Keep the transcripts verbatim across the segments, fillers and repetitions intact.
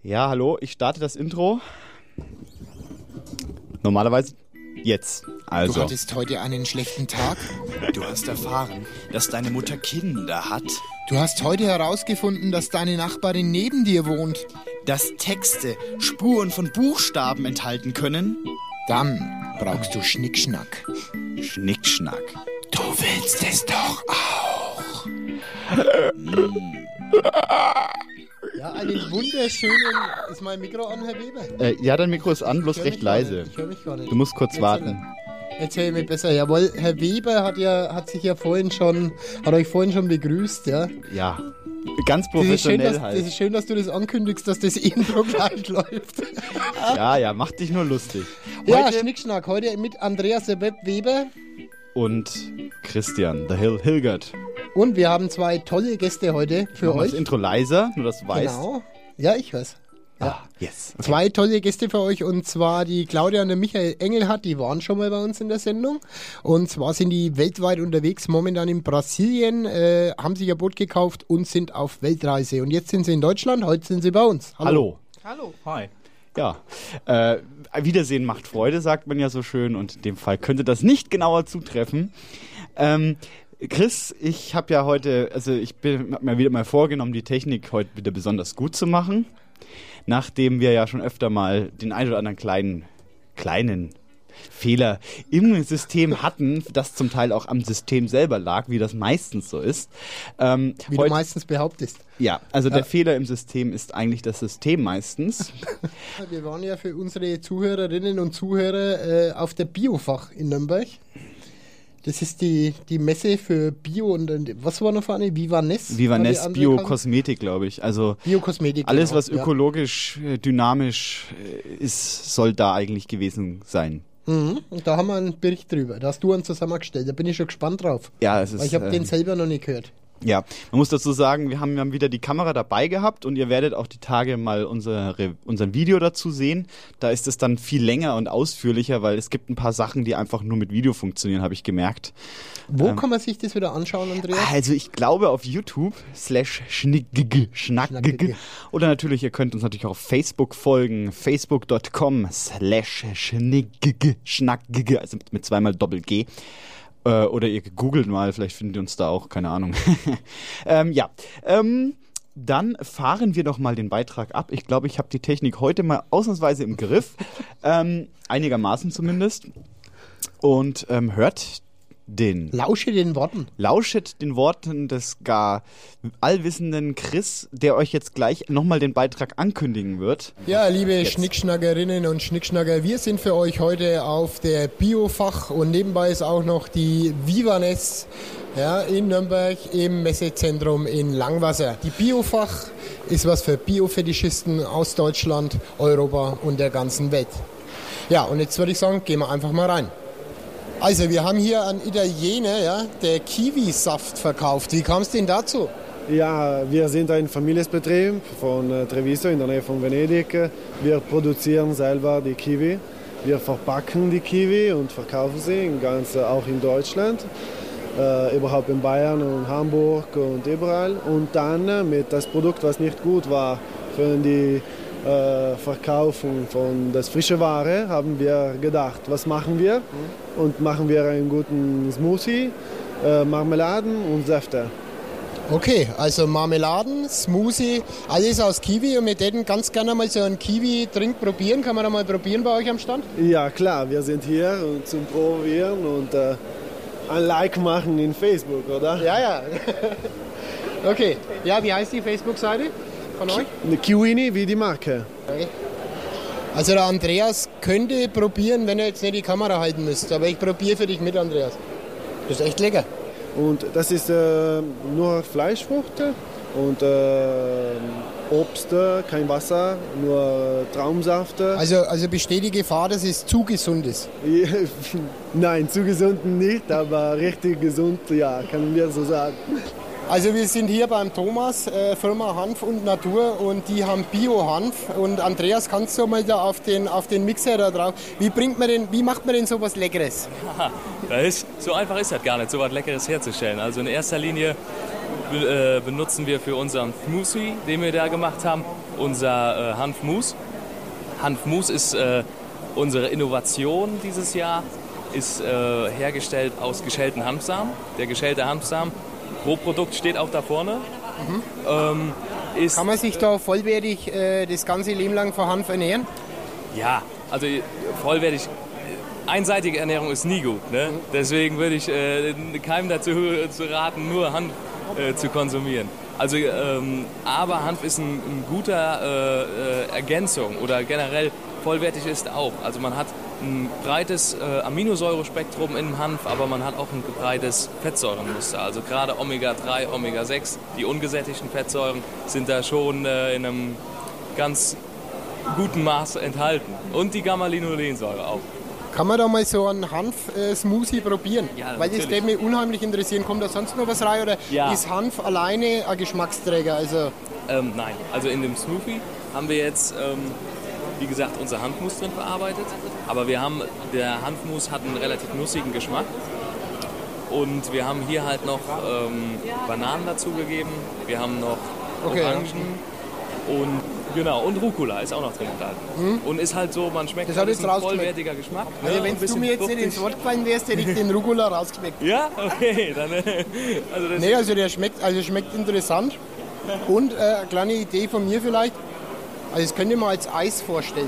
Ja, hallo, ich starte das Intro. Normalerweise jetzt. Also. Du hattest heute einen schlechten Tag. Du hast erfahren, dass deine Mutter Kinder hat. Du hast heute herausgefunden, dass deine Nachbarin neben dir wohnt. Dass Texte Spuren von Buchstaben enthalten können. Dann brauchst du Schnickschnack. Schnickschnack. Du willst es doch auch. Ja, einen wunderschönen... Ist mein Mikro an, Herr Weber? Äh, ja, dein Mikro ist an, bloß recht leise. Ich höre mich gar nicht. Du musst kurz Jetzt warten. Jetzt höre ich mich besser. Jawohl, Herr Weber hat ja hat sich ja vorhin schon, hat euch vorhin schon begrüßt, ja. Ja, ganz Das ist, schön, professionell dass, halt. das ist schön, dass du das ankündigst, dass das Intro gleich läuft. Ja, ja, mach dich nur lustig. Ja, Heute Schnickschnack, heute mit Andreas der Web Weber. und Christian, The Hill Hilgert. Und wir haben zwei tolle Gäste heute für Mach mal euch. das Intro leiser, nur dass du weißt. Genau. Ja, ich hör's. Ja. Ah, yes. Okay. Zwei tolle Gäste für euch, und zwar die Claudia und der Michael Engelhardt, die waren schon mal bei uns in der Sendung. Und zwar sind die weltweit unterwegs, momentan in Brasilien, äh, haben sich ein Boot gekauft und sind auf Weltreise. Und jetzt sind sie in Deutschland, heute sind sie bei uns. Hallo. Hallo. Hi. Ja, äh, Wiedersehen macht Freude, sagt man ja so schön, und in dem Fall könnte das nicht genauer zutreffen. Ähm, Chris, ich habe ja heute, also ich bin hab mir wieder mal vorgenommen, die Technik heute wieder besonders gut zu machen, nachdem wir ja schon öfter mal den ein oder anderen kleinen, kleinen Fehler im System hatten, das zum Teil auch am System selber lag, wie das meistens so ist. Ähm, Wie heute, du meistens behauptest. ja, also Ja. der Fehler im System ist eigentlich das System meistens. Wir waren ja für unsere Zuhörerinnen und Zuhörer äh, auf der Biofach in Nürnberg. Das ist die, die Messe für Bio und, und was war noch für eine? Vivaness? Vivaness War die andere Biokosmetik, glaube ich. Also Biokosmetik. alles, genau, was ja. ökologisch, äh, dynamisch äh, ist, soll da eigentlich gewesen sein. Mhm. Und da haben wir einen Bericht drüber. Da hast du einen zusammengestellt. Da bin ich schon gespannt drauf. Ja, es ist. Weil ich habe äh, den selber noch nicht gehört. Ja, man muss dazu sagen, wir haben, wir haben wieder die Kamera dabei gehabt, und ihr werdet auch die Tage mal unsere, unser Video dazu sehen. Da ist es dann viel länger und ausführlicher, weil es gibt ein paar Sachen, die einfach nur mit Video funktionieren, habe ich gemerkt. Wo Ähm, kann man sich das wieder anschauen, Andreas? Also ich glaube auf YouTube slash schnickgig, schnackgig. Schnackgig. Oder natürlich, ihr könnt uns natürlich auch auf Facebook folgen, facebook dot com slash schnickgig, schnackgig, also mit, mit zweimal Doppel-G. Äh, oder ihr googelt mal, vielleicht findet ihr uns da auch, keine Ahnung. ähm, ja, ähm, dann fahren wir doch mal den Beitrag ab. Ich glaube, ich habe die Technik heute mal ausnahmsweise im Griff, ähm, einigermaßen zumindest. Und ähm, hört den... Lausche den Worten. Lauschet den Worten des gar allwissenden Chris, der euch jetzt gleich nochmal den Beitrag ankündigen wird. Ja, liebe Jetzt. Schnickschnackerinnen und Schnickschnacker, wir sind für euch heute auf der Biofach, und nebenbei ist auch noch die Vivaness, ja, in Nürnberg im Messezentrum in Langwasser. Die Biofach ist was für Biofetischisten aus Deutschland, Europa und der ganzen Welt. Ja, und jetzt würde ich sagen, gehen wir einfach mal rein. Also, wir haben hier einen Italiener, ja, der Kiwisaft verkauft. Wie kam es denn dazu? Ja, wir sind ein Familienbetrieb von äh, Treviso in der Nähe von Venedig. Wir produzieren selber die Kiwi. Wir verpacken die Kiwi und verkaufen sie in ganz, auch in Deutschland, äh, überhaupt in Bayern und Hamburg und überall. Und dann äh, mit das Produkt, was nicht gut war für die äh, Verkaufung von das frische Ware, haben wir gedacht, was machen wir? Und machen wir einen guten Smoothie, äh, Marmeladen und Säfte. Okay, also Marmeladen, Smoothie, alles aus Kiwi, und wir täten ganz gerne mal so einen Kiwi-Drink probieren. Kann man da mal probieren bei euch am Stand? Ja klar, wir sind hier und zum Probieren und äh, ein Like machen in Facebook, oder? Ja, ja. Okay, ja, wie heißt die Facebook-Seite von euch? Kiwini wie die Marke. Okay. Also der Andreas könnte probieren, wenn er jetzt nicht die Kamera halten müsste, aber ich probiere für dich mit, Andreas. Das ist echt lecker. Und das ist äh, nur Fleischfrucht und äh, Obst, kein Wasser, nur Traumsaft. Also, also besteht die Gefahr, dass es zu gesund ist? Nein, zu gesund nicht, aber richtig gesund, ja, können wir so sagen. Also wir sind hier beim Thomas, äh, Firma Hanf und Natur, und die haben Bio-Hanf. Und Andreas, kannst du mal da auf den, auf den Mixer da drauf, wie bringt man denn, wie macht man denn sowas Leckeres? Das ist, so einfach ist das gar nicht, so was Leckeres herzustellen. Also in erster Linie be- äh, benutzen wir für unseren Smoothie, den wir da gemacht haben, unser äh, Hanfmus. Hanfmus ist äh, unsere Innovation dieses Jahr, ist äh, hergestellt aus geschälten Hanfsamen. Der geschälte Hanfsamen, Rohprodukt steht auch da vorne. Mhm. Ähm, ist, Kann man sich da vollwertig äh, das ganze Leben lang von Hanf ernähren? Ja, also vollwertig. Einseitige Ernährung ist nie gut. Ne? Deswegen würde ich äh, keinem dazu äh, zu raten, nur Hanf äh, zu konsumieren. Also, ähm, aber Hanf ist ein, ein guter äh, äh, Ergänzung oder generell vollwertig ist auch. Also man hat ein breites äh, Aminosäurespektrum im Hanf, aber man hat auch ein breites Fettsäurenmuster. Also gerade Omega drei, Omega sechs, die ungesättigten Fettsäuren sind da schon äh, in einem ganz guten Maß enthalten. Und die Gamma-Linolensäure auch. Kann man da mal so einen Hanf-Smoothie probieren? Ja, Weil das natürlich. würde mich unheimlich interessieren. Kommt da sonst noch was rein oder Ja. ist Hanf alleine ein Geschmacksträger? Also Ähm, nein, also in dem Smoothie haben wir jetzt, ähm, wie gesagt, unser Hanfmus drin verarbeitet. Aber wir haben, der Hanfmus hat einen relativ nussigen Geschmack. Und wir haben hier halt noch ähm, Bananen dazugegeben. Wir haben noch Okay. Orangen und genau und Rucola ist auch noch drin enthalten. Und ist halt so, man schmeckt Das hat ist jetzt ein rausgeschmeckt. vollwertiger Geschmack. ne? Also Ein wenn du bisschen mir jetzt nicht ins fruchtig. Wort gefallen wärst, hätte ich den Rucola rausgeschmeckt. Ja, okay. Dann, äh, also das Nee, also der schmeckt, also schmeckt interessant. Und äh, eine kleine Idee von mir vielleicht. Also das könnt ihr mal als Eis vorstellen.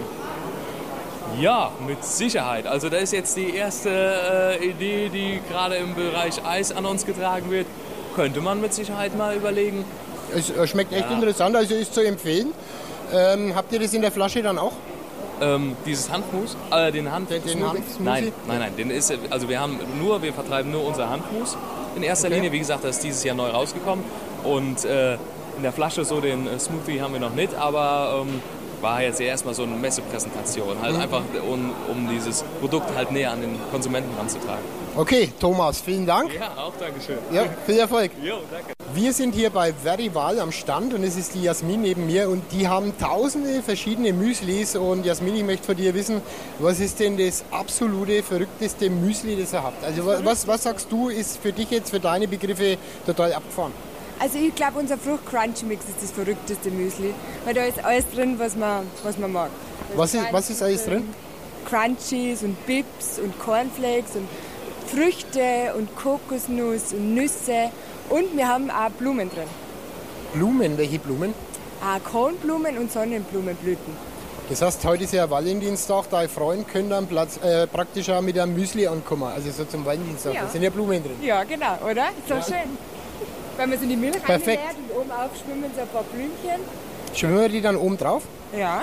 Ja, mit Sicherheit. Also das ist jetzt die erste äh, Idee, die gerade im Bereich Eis an uns getragen wird. Könnte man mit Sicherheit mal überlegen. Es äh, schmeckt echt Ja. interessant, also ist zu empfehlen. Ähm, habt ihr das in der Flasche dann auch? Ähm, dieses Handmus, äh, den Hand, Den- den Hanfsmoothie? Nein, nein, nein. Den ist, also wir haben nur, wir vertreiben nur unser Handmus in erster Okay. Linie. Wie gesagt, das ist dieses Jahr neu rausgekommen und äh, in der Flasche so den äh, Smoothie haben wir noch nicht, aber ähm, war jetzt erstmal so eine Messepräsentation, halt einfach um, um dieses Produkt halt näher an den Konsumenten ranzutragen. Okay, Thomas, vielen Dank. Ja, auch Dankeschön. Ja, viel Erfolg. Jo, danke. Wir sind hier bei Verival am Stand und es ist die Jasmin neben mir und die haben tausende verschiedene Müslis und Jasmin, ich möchte von dir wissen, was ist denn das absolute verrückteste Müsli, das ihr habt? Also wa- was, was sagst du, ist für dich jetzt, für deine Begriffe total abgefahren? Also ich glaube, unser Frucht-Crunchy-Mix ist das verrückteste Müsli, weil da ist alles drin, was man, was man mag. Da Was ist, was ist alles drin? Crunchies und Bips und Cornflakes und Früchte und Kokosnuss und Nüsse und wir haben auch Blumen drin. Blumen, welche Blumen? Auch Kornblumen und Sonnenblumenblüten. Das heißt, heute ist ja Valentinstag, dein Freund könnte am Platz äh, praktisch auch mit einem Müsli ankommen, also so zum Valentinstag, Ja. da sind ja Blumen drin. Ja, genau, oder? Ist doch schön. Wenn man so in die Milch Perfekt. reinleert und oben aufschwimmen so ein paar Blümchen. Schwimmen wir die dann oben drauf? Ja,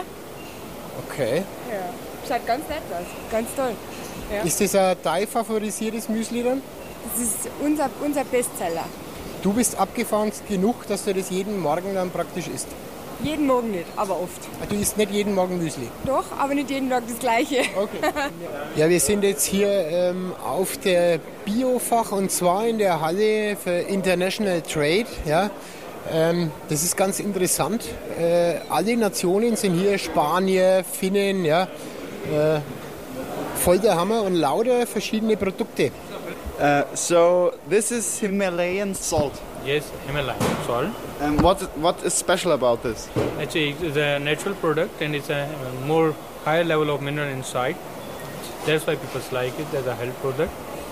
Okay. ja. Schaut ganz nett aus. Ganz toll. Ja. Ist das ein dein favorisiertes Müsli dann? Das ist unser, unser Bestseller. Du bist abgefahren genug, dass du das jeden Morgen dann praktisch isst. Jeden Morgen nicht, aber oft. Du isst nicht jeden Morgen Müsli. Doch, aber nicht jeden Tag das Gleiche. Okay. Ja, wir sind jetzt hier ähm, auf der Biofach und zwar in der Halle für International Trade. Ja. Ähm, das ist ganz interessant. Äh, alle Nationen sind hier, Spanier, Finnen, ja. Äh, voll der Hammer und lauter verschiedene Produkte. Uh, so this is Himalayan salt. Yes, Himalayan salt. And what what is special about this? Actually, it's a natural product and it's a more higher level of mineral inside. That's why people like it as a health product.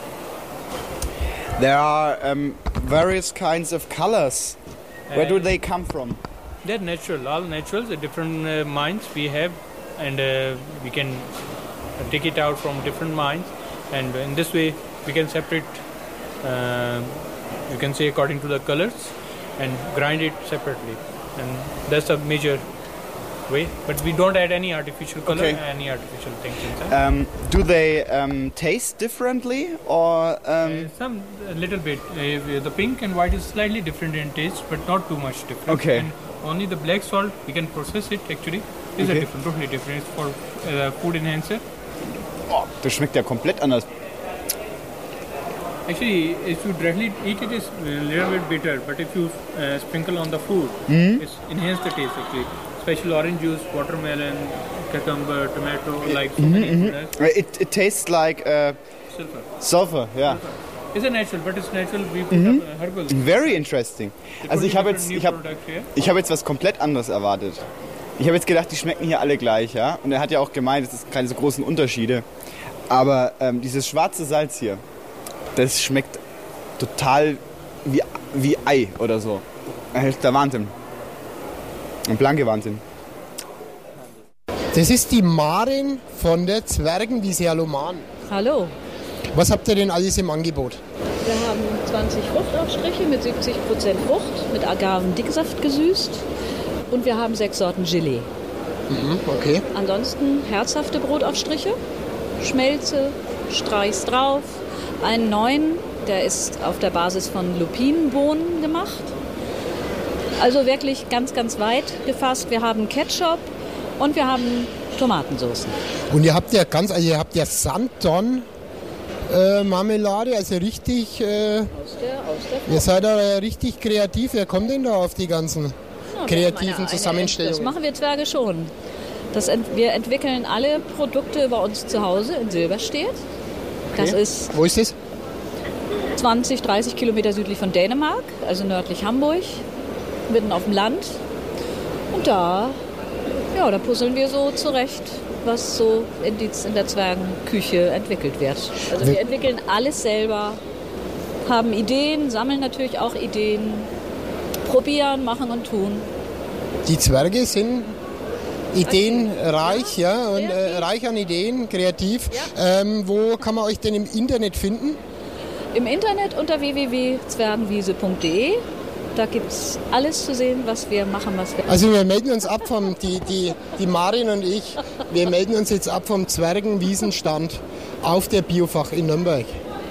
There are um, various kinds of colors. Where do And they come from? They're natural, all natural. The different uh, mines we have, and uh, we can take it out from different mines, and in this way we can separate. Uh, you can say according to the colors, and grind it separately, and that's a major way. But we don't add any artificial color, Okay. any artificial things inside. Um, do they um, taste differently or? Um, Uh, some a little bit. Uh, the pink and white is slightly different in taste, but not too much different. Okay. And only the black salt we can process it. Actually, is Okay. a different, totally different. It's for uh, food enhancer. oh, das schmeckt ja komplett anders. Actually, if you directly eat it, it's a little bit bitter. But if you uh, sprinkle on the food, Mhm. it's enhance the taste actually. Especially orange juice, watermelon, cucumber, tomato, like so many products. Uh, It, it tastes like uh, Sulfur. sulfur. Yeah. It's a natural, but it's natural. We put Mhm. up herbal. Very interesting. Also ich habe jetzt, ich habe, ich habe jetzt was komplett anderes erwartet. Ich habe jetzt gedacht, die schmecken hier alle gleich, ja. Und er hat ja auch gemeint, es ist keine so großen Unterschiede. Aber ähm, dieses schwarze Salz hier, das schmeckt total wie, wie Ei oder so. Das ist der Wahnsinn. Ein blanke Wahnsinn. Das ist die Marin von der Zwergenwiese. Hallo Maren. Hallo. Was habt ihr denn alles im Angebot? Wir haben zwanzig Fruchtaufstriche mit siebzig Prozent Frucht, mit Agavendicksaft gesüßt. Und wir haben sechs Sorten Gelee. Mhm, okay. Ansonsten herzhafte Brotaufstriche, Schmelze, Streichs drauf. Einen neuen, der ist auf der Basis von Lupinenbohnen gemacht. Also wirklich ganz, ganz weit gefasst. Wir haben Ketchup und wir haben Tomatensoßen. Und ihr habt ja ganz, also ihr habt ja Sanddorn äh, Marmelade, also richtig, äh, Aus der, aus der ihr seid da richtig kreativ. Wer kommt denn da auf die ganzen Ja, wir kreativen haben eine- Zusammenstellungen? Das machen wir Zwerge schon. Das ent- wir entwickeln alle Produkte bei uns zu Hause in Silberstedt. Das Okay. ist Wo ist das? zwanzig, dreißig Kilometer südlich von Dänemark, also nördlich Hamburg, mitten auf dem Land. Und da, ja, da puzzeln wir so zurecht, was so in, die, in der Zwergenküche entwickelt wird. Also wir entwickeln alles selber, haben Ideen, sammeln natürlich auch Ideen, probieren, machen und tun. Die Zwerge sind ideenreich, ja, und äh, reich an Ideen, kreativ. Ähm, wo kann man euch denn im Internet finden? Im Internet unter w w w punkt zwergenwiese punkt d e. Da gibt es alles zu sehen, was wir machen, was wir... Also wir melden uns ab vom, die, die, die Marin und ich, wir melden uns jetzt ab vom Zwergenwiesenstand auf der Biofach in Nürnberg.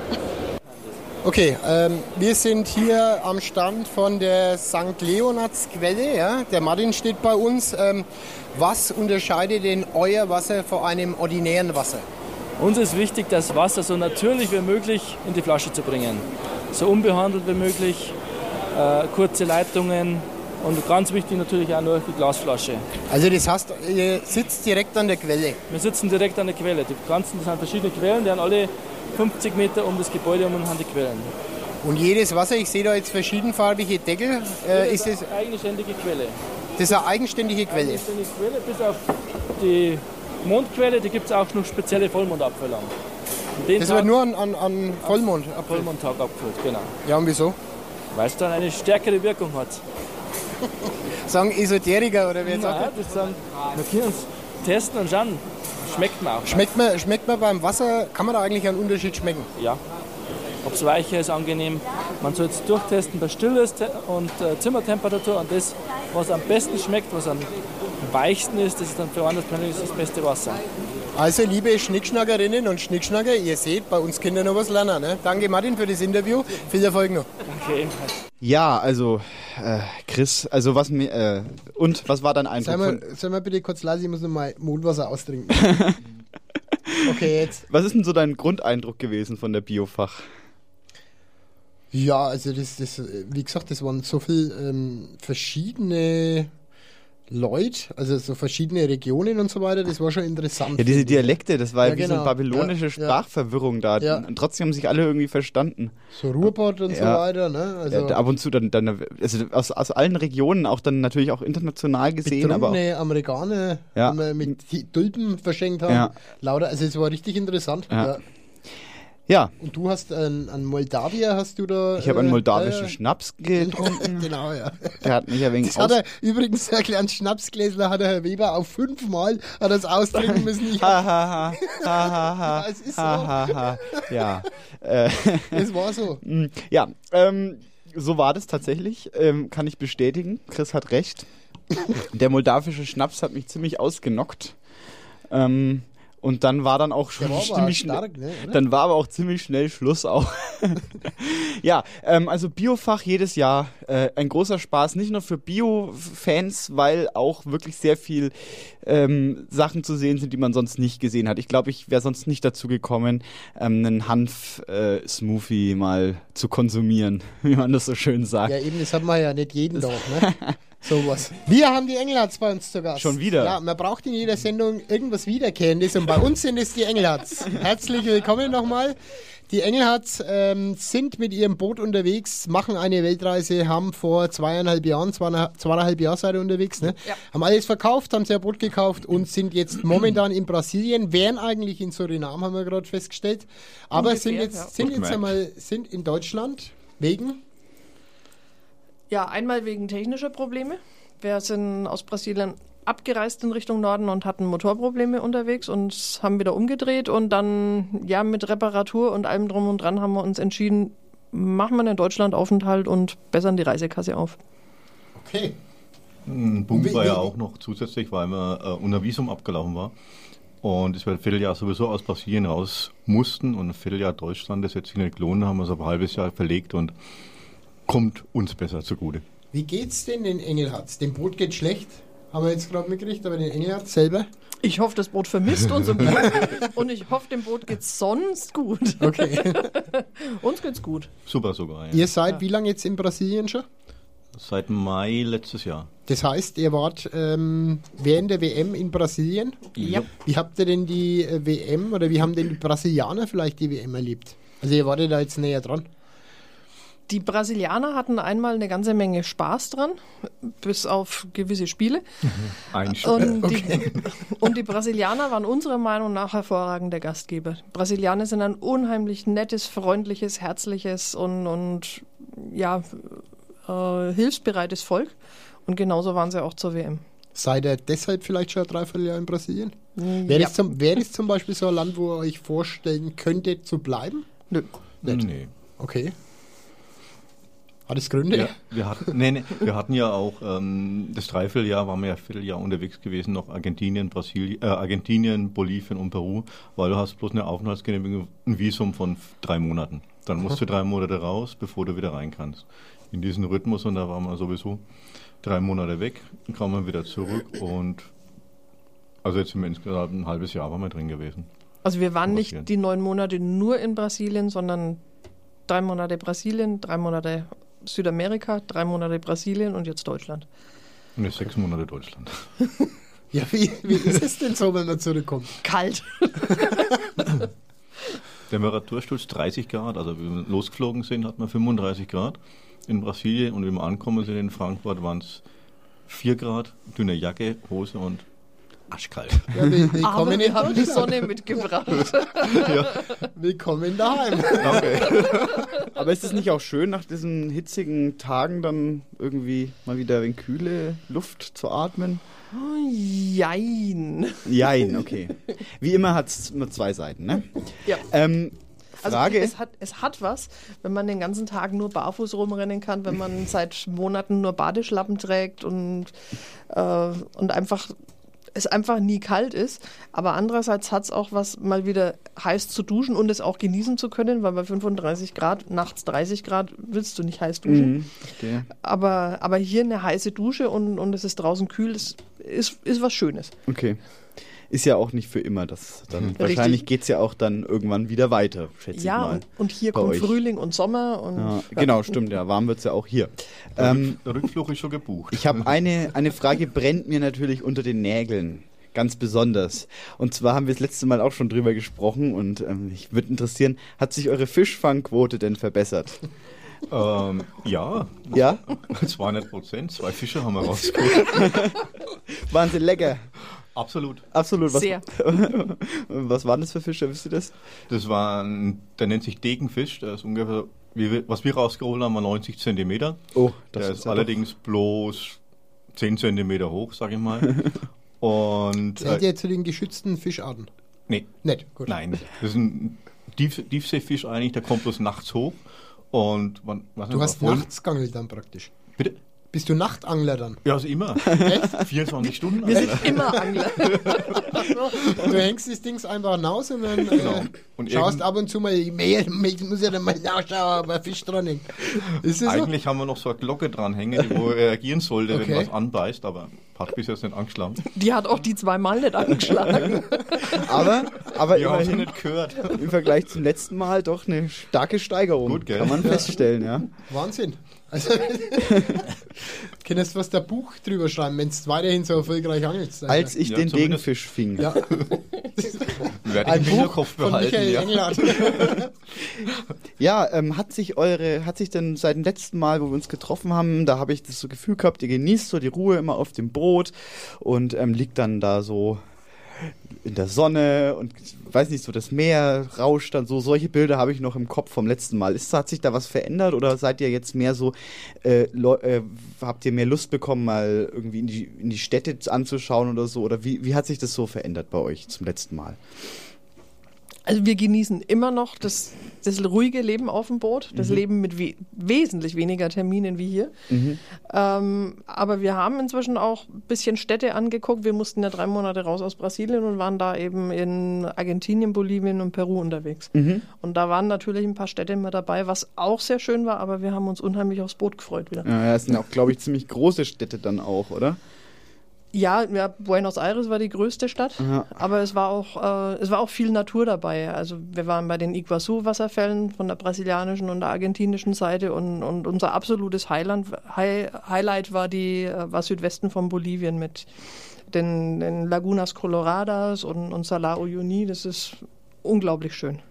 Okay, ähm, wir sind hier am Stand von der Sankt Leonards Quelle. Ja? Der Martin steht bei uns. Ähm, was unterscheidet denn euer Wasser von einem ordinären Wasser? Uns ist wichtig, das Wasser so natürlich wie möglich in die Flasche zu bringen. So unbehandelt wie möglich, äh, kurze Leitungen und ganz wichtig natürlich auch nur die Glasflasche. Also das heißt, ihr sitzt direkt an der Quelle? Wir sitzen direkt an der Quelle. Die ganzen, das sind verschiedene Quellen, die haben alle fünfzig Meter um das Gebäude um und haben die Quellen. Und jedes Wasser, ich sehe da jetzt verschiedenfarbige Deckel, äh, ist das, eine eigenständige Quelle. das ist eine eigenständige Quelle? Eigenständige Quelle, bis auf die Mondquelle, die gibt es auch noch spezielle Vollmondabfüllung. Das wird nur an, an, an Vollmond Am Vollmondtag abgefüllt, genau. Ja, und wieso? Weil es dann eine stärkere Wirkung hat. Sagen Esoteriker oder wer Nein, sagt das sagen, wir können es testen und schauen. Schmeckt man auch. Schmeckt man, schmeckt man beim Wasser, kann man da eigentlich einen Unterschied schmecken? Ja. Ob es weicher ist, angenehm. Man soll es durchtesten bei Stilles und äh, Zimmertemperatur. Und das, was am besten schmeckt, was am weichsten ist, das ist dann für uns persönlich das beste Wasser. Also liebe Schnickschnackerinnen und Schnickschnacker, ihr seht, bei uns Kinder noch was lernen. Ne? Danke Martin für das Interview. Viel Erfolg noch. Okay. Ja, also äh, Chris, also was mir äh, und was war dein Eindruck? Sei mal, von, sei mal bitte kurz leise, ich muss noch mal Mondwasser austrinken. Okay, jetzt. was ist denn so dein Grundeindruck gewesen von der Biofach? Ja, also das, das, wie gesagt, das waren so viele ähm, verschiedene Leute, also so verschiedene Regionen und so weiter, das war schon interessant. Ja, diese Dialekte, das war Ja, ja, wie so genau. eine babylonische Ja, Sprachverwirrung da. Ja. Und trotzdem haben sich alle irgendwie verstanden. So Ruhrpott und so Ja. weiter, ne? Also Ja, ab und zu dann, dann also aus, aus allen Regionen, auch dann natürlich auch international gesehen, aber auch, betrunkene Amerikaner, Ja. die wir mit Tulpen verschenkt haben. Ja. Lauter, also es war richtig interessant. Ja. Ja. ja, Und du hast einen, einen Moldawier, hast du da... ich habe einen äh, moldawischen äh, Schnaps getrunken. Genau, ja. Der hat mich ein wenig Das hat aus... er, übrigens, ein kleines Schnapsgläsler hat der Herr Weber auf fünfmal hat er es austrinken müssen. Ich Ha, ha, ha, ha, ha, ha, Ja, es ist so. ha, ha, ha. Ja, äh, Das war so. ja, ähm, so war das tatsächlich, ähm, kann ich bestätigen. Chris hat recht. Der moldawische Schnaps hat mich ziemlich ausgenockt. Ähm, und dann war dann auch schon Der war aber ziemlich stark, schnell, ne, oder? dann war aber auch ziemlich schnell Schluss auch. Ja, ähm, also Biofach jedes Jahr äh, ein großer Spaß, nicht nur für Bio-Fans, weil auch wirklich sehr viel ähm, Sachen zu sehen sind, die man sonst nicht gesehen hat. Ich glaube, ich wäre sonst nicht dazu gekommen, ähm, einen Hanf-Smoothie mal zu konsumieren, wie man das so schön sagt. Ja, eben, das hat man ja nicht jeden Tag. Ne? Sowas. Wir haben die Engelhards bei uns zu Gast. Schon wieder? Ja, man braucht in jeder Sendung irgendwas Wiederkehrendes und bei uns sind es die Engelhards. Herzlich willkommen nochmal. Die Engelhards ähm, sind mit ihrem Boot unterwegs, machen eine Weltreise, haben vor zweieinhalb Jahren, zweieinhalb, zweieinhalb Jahre seid ihr unterwegs, ne? Ja. Haben alles verkauft, haben sich ein Boot gekauft und sind jetzt momentan in Brasilien, wären eigentlich in Suriname, haben wir gerade festgestellt, aber Ungefähr, sind jetzt, ja. sind jetzt einmal sind in Deutschland wegen... Ja, einmal wegen technischer Probleme. Wir sind aus Brasilien abgereist in Richtung Norden und hatten Motorprobleme unterwegs und haben wieder umgedreht. Und dann, ja, mit Reparatur und allem drum und dran haben wir uns entschieden, machen wir einen Deutschlandaufenthalt und bessern die Reisekasse auf. Okay. Ein Punkt war ja auch noch zusätzlich, weil wir äh, unter Visum abgelaufen war. Und es war ein Vierteljahr sowieso aus Brasilien raus mussten und ein Vierteljahr Deutschland, das jetzt sich nicht gelohnt, haben wir es auf ein halbes Jahr verlegt und kommt uns besser zugute. Wie geht's denn den Engelhards? Dem Boot geht schlecht, haben wir jetzt gerade mitgekriegt, aber den Engelhards selber? Ich hoffe, das Boot vermisst uns und, und ich hoffe, dem Boot geht's sonst gut. Okay. Uns geht's gut. Super sogar, ja. Ihr seid Ja. wie lange jetzt in Brasilien schon? Seit Mai letztes Jahr. Das heißt, ihr wart ähm, während der W M in Brasilien? Ja. Wie habt ihr denn die äh, W M oder wie haben denn die Brasilianer vielleicht die W M erlebt? Also ihr wart ja da jetzt näher dran. Die Brasilianer hatten einmal eine ganze Menge Spaß dran, bis auf gewisse Spiele. Ein Spiel. Und, Okay. die, und die Brasilianer waren unserer Meinung nach hervorragende Gastgeber. Brasilianer sind ein unheimlich nettes, freundliches, herzliches und, und ja, äh, hilfsbereites Volk. Und genauso waren sie auch zur W M. Seid ihr deshalb vielleicht schon ein Dreivierteljahr in Brasilien? Ja. Wäre das, zum, wär das zum Beispiel so ein Land, wo ihr euch vorstellen könntet zu bleiben? Nö. Nicht. Nee. Okay. Hat es Gründe? Ja, wir, hatten, nee, nee, wir hatten ja auch ähm, das Dreivierteljahr, waren wir ja Vierteljahr unterwegs gewesen, noch Argentinien, Brasilien, äh, Argentinien, Bolivien und Peru, weil du hast bloß eine Aufenthaltsgenehmigung, ein Visum von f- drei Monaten. Dann musst du drei Monate raus, bevor du wieder rein kannst. In diesem Rhythmus, und da waren wir sowieso drei Monate weg, dann kamen wir wieder zurück und also jetzt sind wir insgesamt ein halbes Jahr waren wir drin gewesen. Also wir waren Brasilien. nicht die neun Monate nur in Brasilien, sondern drei Monate Brasilien, drei Monate Südamerika, drei Monate Brasilien und jetzt Deutschland. Und jetzt sechs Monate Deutschland. Ja, wie, wie ist es denn so, wenn man zurückkommt? Kalt. Temperatursturz dreißig Grad, also wie wir losgeflogen sind, hatten wir fünfunddreißig Grad in Brasilien und wie wir angekommen sind in Frankfurt, waren es vier Grad, dünne Jacke, Hose und arschkalt. Ja, will, willkommen Aber in wir haben die Deutschland. Sonne mitgebracht. Ja. Willkommen daheim. Okay. Aber ist es nicht auch schön, nach diesen hitzigen Tagen dann irgendwie mal wieder in kühle Luft zu atmen? Jein. Jein, okay. Wie immer hat es nur zwei Seiten, ne? Ja. Ähm, Also Frage. es hat, es hat was, wenn man den ganzen Tag nur barfuß rumrennen kann, wenn man seit Monaten nur Badeschlappen trägt und, äh, und einfach es einfach nie kalt ist. Aber andererseits hat es auch was, mal wieder heiß zu duschen und es auch genießen zu können, weil bei fünfunddreißig Grad, nachts dreißig Grad, willst du nicht heiß duschen. Mhm, verstehe. Aber, aber hier eine heiße Dusche und, und es ist draußen kühl, das ist, ist was Schönes. Okay. Ist ja auch nicht für immer. Das dann Richtig. wahrscheinlich geht es ja auch dann irgendwann wieder weiter, schätze Ja, ich mal. und, und hier bei kommt euch. Frühling und Sommer. Und, Ja, genau, stimmt, ja. Warm wird es ja auch hier. Der, Ähm, Rück, der Rückflug ist schon gebucht. Ich habe eine, eine Frage, brennt mir natürlich unter den Nägeln. Ganz besonders. Und zwar haben wir das letzte Mal auch schon drüber gesprochen und ähm, mich würde interessieren, hat sich eure Fischfangquote denn verbessert? Ähm, ja. Ja? zweihundert Prozent, zwei Fische haben wir rausgeholt. Waren sie lecker? Absolut. Absolut. Was, Sehr. was waren das für Fische, wisst ihr das? Das war ein, der nennt sich Degenfisch, der ist ungefähr, wie wir, was wir rausgeholt haben, war neunzig Zentimeter. Oh, das der ist ist ja allerdings bloß zehn Zentimeter hoch, sag ich mal. Und Zählt äh, ihr zu den geschützten Fischarten? nee, Nicht, gut. nein, das ist ein Tief, Tiefseefisch eigentlich, der kommt bloß nachts hoch. Und wann, was Du war hast voll- nachts geangelt dann praktisch. Bitte? Bist du Nachtangler dann? Ja, also immer. vierundzwanzig Stunden. Wir Alter. sind immer Angler. Du hängst das Ding einfach hinaus und dann äh, Genau. Und schaust irgend- ab und zu mal, ich ich muss ja dann mal nachschauen, ob ein Fisch dran hängt. Ist das so? Eigentlich haben wir noch so eine Glocke dranhängen, die wo reagieren sollte, Okay. wenn was anbeißt, aber hat bis jetzt nicht angeschlagen. Die hat auch die zweimal nicht angeschlagen. Aber, aber Wir haben sie immerhin nicht gehört. im Vergleich zum letzten Mal doch eine starke Steigerung. Gut, gell? Kann man feststellen, ja. Wahnsinn. Also, Könntest du was da Buch drüber schreiben, wenn es weiterhin so erfolgreich angelst? Alter. Als ich Ja, den zumindest- Degenfisch fing. Ja. Werde Ein ich im Buch Hinterkopf von behalten. Michael Ja. Engelhardt. Ja, ähm, hat sich eure, hat sich denn seit dem letzten Mal, wo wir uns getroffen haben, da habe ich das so Gefühl gehabt, ihr genießt so die Ruhe immer auf dem Boot und ähm, liegt dann da so in der Sonne und weiß nicht, so das Meer rauscht dann so. Solche Bilder habe ich noch im Kopf vom letzten Mal. Ist, hat sich da was verändert oder seid ihr jetzt mehr so, äh, Leu- äh, habt ihr mehr Lust bekommen, mal irgendwie in die, in die Städte anzuschauen oder so? Oder wie, wie hat sich das so verändert bei euch zum letzten Mal? Also wir genießen immer noch das, das ruhige Leben auf dem Boot, das Mhm. Leben mit we wesentlich weniger Terminen wie hier. Mhm. Ähm, aber wir haben inzwischen auch ein bisschen Städte angeguckt. Wir mussten ja drei Monate raus aus Brasilien und waren da eben in Argentinien, Bolivien und Peru unterwegs. Mhm. Und da waren natürlich ein paar Städte mit dabei, was auch sehr schön war, aber wir haben uns unheimlich aufs Boot gefreut wieder. Ja, das sind auch, glaube ich, ziemlich große Städte dann auch, oder? Ja, ja, Buenos Aires war die größte Stadt, Ja. aber es war auch äh, es war auch viel Natur dabei. Also wir waren bei den Iguazu-Wasserfällen von der brasilianischen und der argentinischen Seite und, und unser absolutes Highland, High, Highlight war die äh, war Südwesten von Bolivien mit den, den Lagunas Coloradas und, und Salar Uyuni. Das ist unglaublich schön.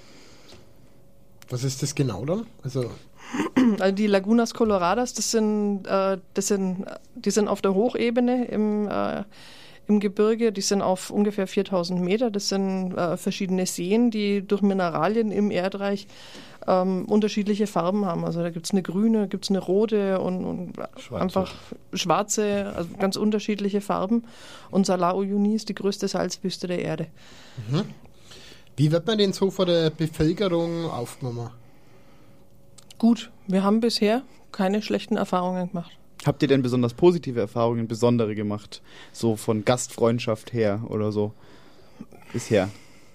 Was ist das genau dann? Also Also die Lagunas Coloradas, das sind, äh, das sind, die sind auf der Hochebene im, äh, im Gebirge, die sind auf ungefähr viertausend Meter. Das sind äh, verschiedene Seen, die durch Mineralien im Erdreich ähm, unterschiedliche Farben haben. Also da gibt es eine grüne, gibt es eine rote und, und Schwarze. einfach schwarze, also ganz unterschiedliche Farben. Und Salar Uyuni ist die größte Salzwüste der Erde. Mhm. Wie wird man denn so von der Bevölkerung aufgenommen? Gut, wir haben bisher keine schlechten Erfahrungen gemacht. Habt ihr denn besonders positive Erfahrungen, besondere gemacht? So von Gastfreundschaft her oder so? Bisher.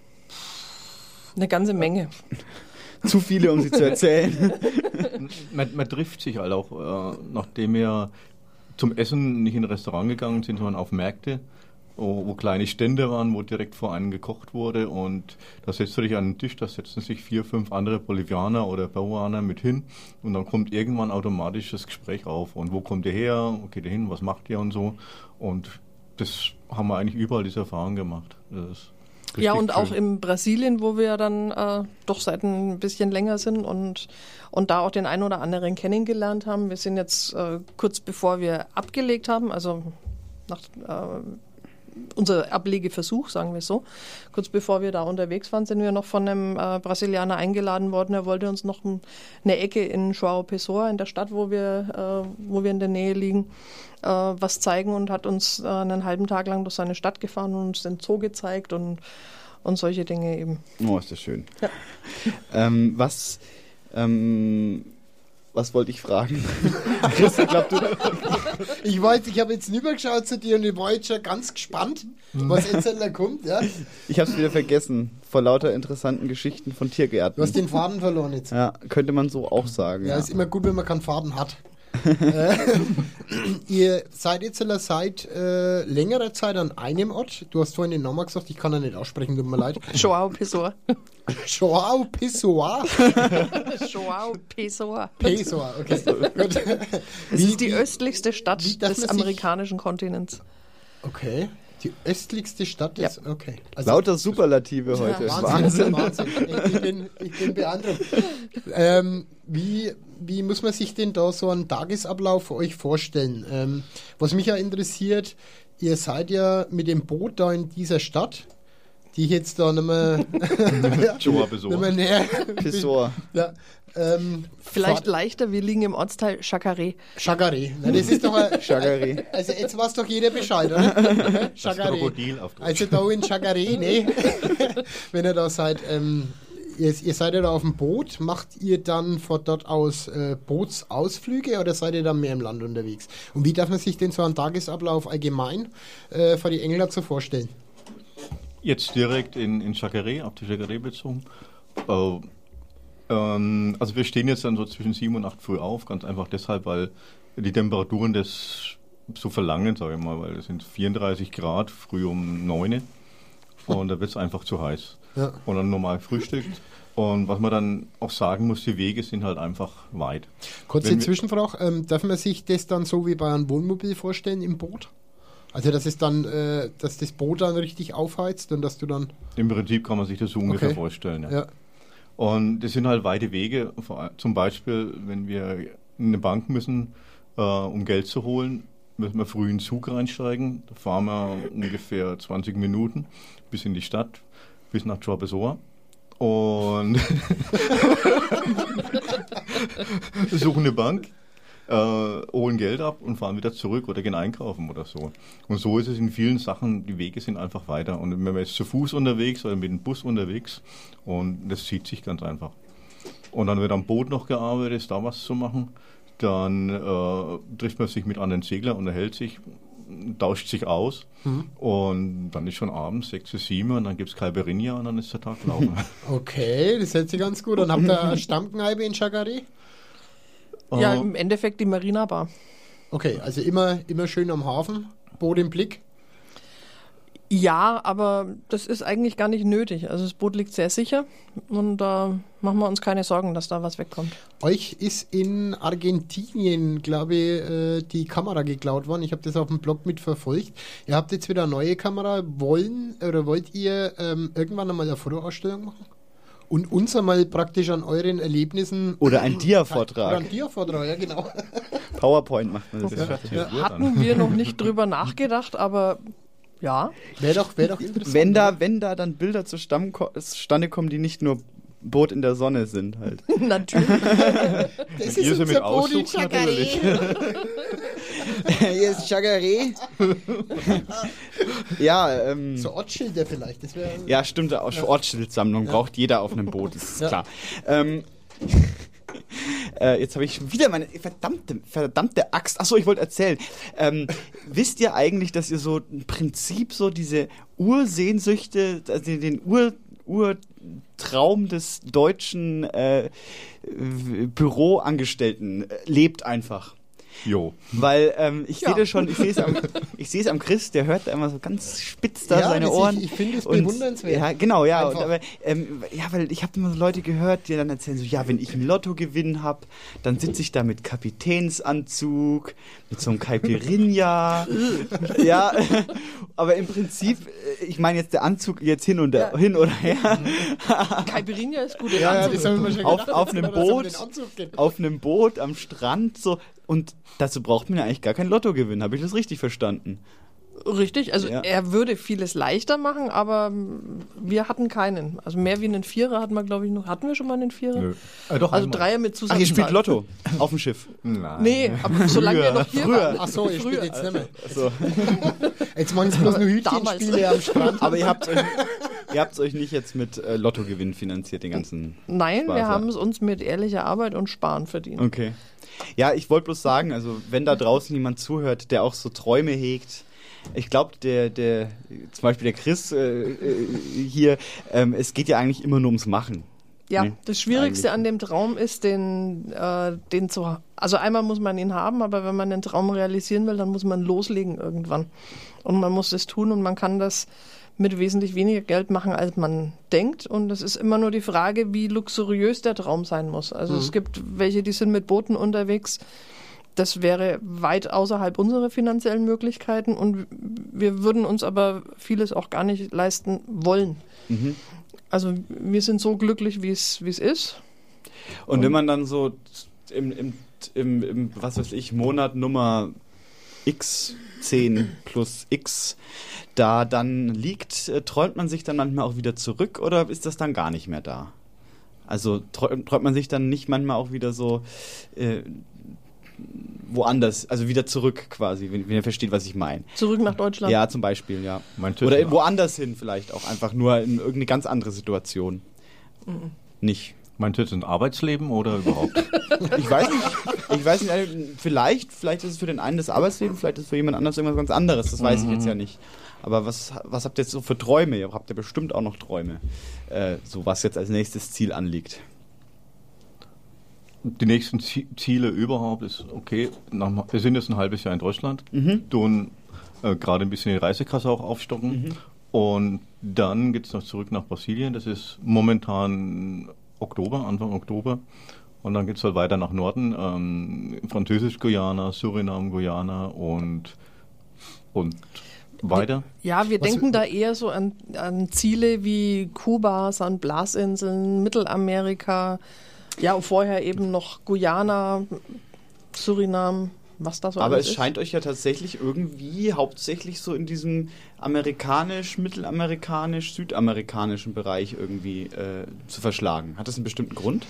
Eine ganze Menge. Zu viele, um sie zu erzählen. man, man trifft sich halt auch, äh, nachdem wir zum Essen nicht in ein Restaurant gegangen sind, sondern auf Märkte, wo, wo kleine Stände waren, wo direkt vor einem gekocht wurde, und da setzt du dich an den Tisch, da setzen sich vier, fünf andere Bolivianer oder Peruaner mit hin und dann kommt irgendwann automatisch das Gespräch auf. Und wo kommt ihr her? Wo geht ihr hin? Was macht ihr? Und so. Und das haben wir eigentlich überall diese Erfahrung gemacht. Das ist richtig Ja, und auch schön. in Brasilien, wo wir dann äh, doch seit ein bisschen länger sind und, und da auch den einen oder anderen kennengelernt haben. Wir sind jetzt äh, kurz bevor wir abgelegt haben, also nach äh, unser Ablegeversuch, sagen wir es so, kurz bevor wir da unterwegs waren, sind wir noch von einem äh, Brasilianer eingeladen worden. Er wollte uns noch ein, eine Ecke in João Pessoa, in der Stadt, wo wir, äh, wo wir in der Nähe liegen, äh, was zeigen und hat uns äh, einen halben Tag lang durch seine Stadt gefahren und uns den Zoo gezeigt und, und solche Dinge eben. Oh, ist das schön. Ja. Ähm, was, ähm, was wollte ich fragen? Chris, ich glaub, du, Ich weiß, ich habe jetzt rübergeschaut zu dir und ich war jetzt schon ganz gespannt, was jetzt da kommt. Ja? ich habe es wieder vergessen, vor lauter interessanten Geschichten von Tiergärten. Du hast den Faden verloren jetzt. Ja, könnte man so auch sagen. Ja, Ja, ist immer gut, wenn man keinen Faden hat. äh, ihr seid jetzt seit äh, längerer Zeit an einem Ort. Du hast vorhin den Namen gesagt, ich kann ihn nicht aussprechen, tut mir leid. João Pessoa. João Pessoa. João Pessoa. Pessoa, okay. Gut. Es Wie- ist die wie- östlichste Stadt wie darf des man sich- amerikanischen Kontinents. Okay. Die östlichste Stadt ist, okay. Also, Lauter Superlative heute. Wahnsinn, Wahnsinn. Wahnsinn. Ich bin, ich bin beeindruckt. Ähm, wie, wie muss man sich denn da so einen Tagesablauf für euch vorstellen? Ähm, was mich ja interessiert, ihr seid ja mit dem Boot da in dieser Stadt, die ich jetzt da nicht mehr, Joa Pessoa. nicht mehr näher. Pessoa. Ja, ähm, Vielleicht fahrt- leichter, wir liegen im Ortsteil Chacaré. Chagaré. Na, das ist doch ein, Chagaré. Also jetzt weiß doch jeder Bescheid, oder? Das Krokodil auf Deutsch. Also da in Chagaré, ne? Wenn ihr da seid, ähm, ihr, ihr seid ja da auf dem Boot, macht ihr dann von dort aus äh, Bootsausflüge oder seid ihr dann mehr im Land unterwegs? Und wie darf man sich denn so einen Tagesablauf allgemein äh, für die Engländer so vorstellen? Jetzt direkt in, in Chacaré, auf die Chacaré bezogen. Äh, ähm, also wir stehen jetzt dann so zwischen sieben und acht früh auf, ganz einfach deshalb, weil die Temperaturen das so verlangen, sage ich mal, weil es sind vierunddreißig Grad früh um neun und da wird es einfach zu heiß. ja. und dann normal frühstückt. Und was man dann auch sagen muss, die Wege sind halt einfach weit. Kurze Zwischenfrage, ähm, darf man sich das dann so wie bei einem Wohnmobil vorstellen im Boot? Also dass es dann, äh, dass das Boot dann richtig aufheizt und dass du dann... Im Prinzip kann man sich das so ungefähr okay. vorstellen. Ja. Ja. Und das sind halt weite Wege, zum Beispiel, wenn wir in eine Bank müssen, äh, um Geld zu holen, müssen wir früh in den Zug reinsteigen. Da fahren wir ungefähr zwanzig Minuten bis in die Stadt, bis nach Trabzon. Und suchen eine Bank, äh, holen Geld ab und fahren wieder zurück oder gehen einkaufen oder so. Und so ist es in vielen Sachen, die Wege sind einfach weiter. Und wenn man ist zu Fuß unterwegs oder mit dem Bus unterwegs und das zieht sich ganz einfach. Und dann wird am Boot noch gearbeitet, ist da was zu machen. Dann äh, trifft man sich mit anderen Seglern, unterhält sich, tauscht sich aus mhm. und dann ist schon abends sechs bis sieben und dann gibt es Caipirinha und dann ist der Tag gelaufen. Okay, das hört sich ganz gut. Und habt ihr eine Stammkneipe in Chagaré? Ja, im Endeffekt die Marina Bar. Okay, also immer, immer schön am Hafen, Boot im Blick. Ja, aber das ist eigentlich gar nicht nötig. Also das Boot liegt sehr sicher und da äh, machen wir uns keine Sorgen, dass da was wegkommt. Euch ist in Argentinien, glaube ich, äh, die Kamera geklaut worden. Ich habe das auf dem Blog mitverfolgt. Ihr habt jetzt wieder eine neue Kamera. Wollen oder wollt ihr ähm, irgendwann einmal eine Fotoausstellung machen? Und uns einmal praktisch an euren Erlebnissen... Oder ein Dia-Vortrag. Oder ein Dia-Vortrag, ja genau. PowerPoint macht man das. Ja. Ja, hatten wir noch nicht drüber nachgedacht, aber... Ja. Wäre doch, wär doch interessant. Wenn da, wenn da dann Bilder zustande kommen, die nicht nur Boot in der Sonne sind halt. Natürlich. Das ist unser Boot in Chagaré. Hier ist Chagaré. Ja, ähm. So Ortsschilder vielleicht. Das wär, ja, stimmt. Auch ja. Ortsschildsammlung ja. braucht jeder auf einem Boot, das ist ja. klar. Ähm. Äh, jetzt habe ich wieder meine verdammte, verdammte Axt. Achso, ich wollte erzählen. Ähm, wisst ihr eigentlich, dass ihr so im Prinzip so diese Ursehnsüchte, also den Ur, Urtraum des deutschen äh, Büroangestellten äh, lebt einfach? Jo. Weil ähm, ich ja. sehe das schon, ich sehe es am, ich sehe es am Chris, der hört da immer so ganz spitz da ja, seine Ohren. Ich, ich finde es bewundernswert. Ja, genau, ja. Und, aber, ähm, ja, weil ich habe immer so Leute gehört, die dann erzählen so, ja, wenn ich einen Lottogewinn habe, dann sitze ich da mit Kapitänsanzug, mit so einem Caipirinha. Ja, aber im Prinzip, ich meine jetzt der Anzug jetzt hin und ja. hin oder her. Caipirinha ist gut. Ja, ja, das haben wir schon gedacht, auf, auf einem Boot, auf einem Boot am Strand so. Und dazu braucht man ja eigentlich gar keinen Lottogewinn. Habe ich das richtig verstanden? Richtig, also ja. er würde vieles leichter machen, aber wir hatten keinen. Also mehr wie einen Vierer hatten wir, glaube ich, noch. Hatten wir schon mal einen Vierer? Nö. Äh, doch, also einmal. Dreier mit Zusatzzahl. Ach, ihr spielt Lotto auf dem Schiff? Nein. Nee, aber solange wir noch hier Früher. waren. Ach so, ihr spielt jetzt nicht mehr. So. Jetzt machen sie bloß nur Hütchenspiele am Strand. Aber ihr habt euch, ihr habt euch nicht jetzt mit äh, Lottogewinn finanziert, den ganzen Nein, Spaß, wir ja. haben es uns mit ehrlicher Arbeit und Sparen verdient. Okay. Ja, ich wollte bloß sagen, also wenn da draußen jemand zuhört, der auch so Träume hegt, ich glaube, der, der, zum Beispiel der Chris äh, äh, hier, ähm, es geht ja eigentlich immer nur ums Machen. Ja, Nee, das Schwierigste eigentlich. an dem Traum ist, den, äh, den zu ha- Also einmal muss man ihn haben, aber wenn man den Traum realisieren will, dann muss man loslegen irgendwann. Und man muss es tun und man kann das mit wesentlich weniger Geld machen, als man denkt. Und es ist immer nur die Frage, wie luxuriös der Traum sein muss. Also mhm. es gibt welche, die sind mit Booten unterwegs. Das wäre weit außerhalb unserer finanziellen Möglichkeiten. Und wir würden uns aber vieles auch gar nicht leisten wollen. Mhm. Also wir sind so glücklich, wie es wie es ist. Und wenn man dann so im, im, im, im was weiß ich, Monat Nummer X, zehn plus X, da dann liegt, äh, träumt man sich dann manchmal auch wieder zurück oder ist das dann gar nicht mehr da? Also träumt, träumt man sich dann nicht manchmal auch wieder so äh, woanders, also wieder zurück quasi, wenn, wenn ihr versteht, was ich meine. Zurück nach Deutschland? Ja, zum Beispiel, ja. Meinte Oder woanders hin vielleicht auch, einfach nur in irgendeine ganz andere Situation. Mhm. Nicht. Meinst du jetzt ein Arbeitsleben oder überhaupt? Ich weiß nicht, ich weiß nicht, vielleicht, vielleicht ist es für den einen das Arbeitsleben, vielleicht ist es für jemand anderes irgendwas ganz anderes, das weiß ich jetzt ja nicht. Aber was, was habt ihr jetzt so für Träume? Ihr habt ja bestimmt auch noch Träume, äh, so was jetzt als nächstes Ziel anliegt. Die nächsten Ziele überhaupt ist, okay, nach, wir sind jetzt ein halbes Jahr in Deutschland, Mhm. tun äh, gerade ein bisschen die Reisekasse auch aufstocken Mhm. Und dann geht es noch zurück nach Brasilien. Das ist momentan Oktober, Anfang Oktober. Und dann geht es halt weiter nach Norden. Ähm, Französisch-Guyana, Surinam-Guyana und, und weiter. Ja, wir Was denken da eher so an, an Ziele wie Kuba, San Blas-Inseln, Mittelamerika. Ja, und vorher eben noch Guyana, Surinam. Was da so Aber es ist. scheint euch ja tatsächlich irgendwie hauptsächlich so in diesem amerikanisch, mittelamerikanisch, südamerikanischen Bereich irgendwie äh, zu verschlagen. Hat das einen bestimmten Grund?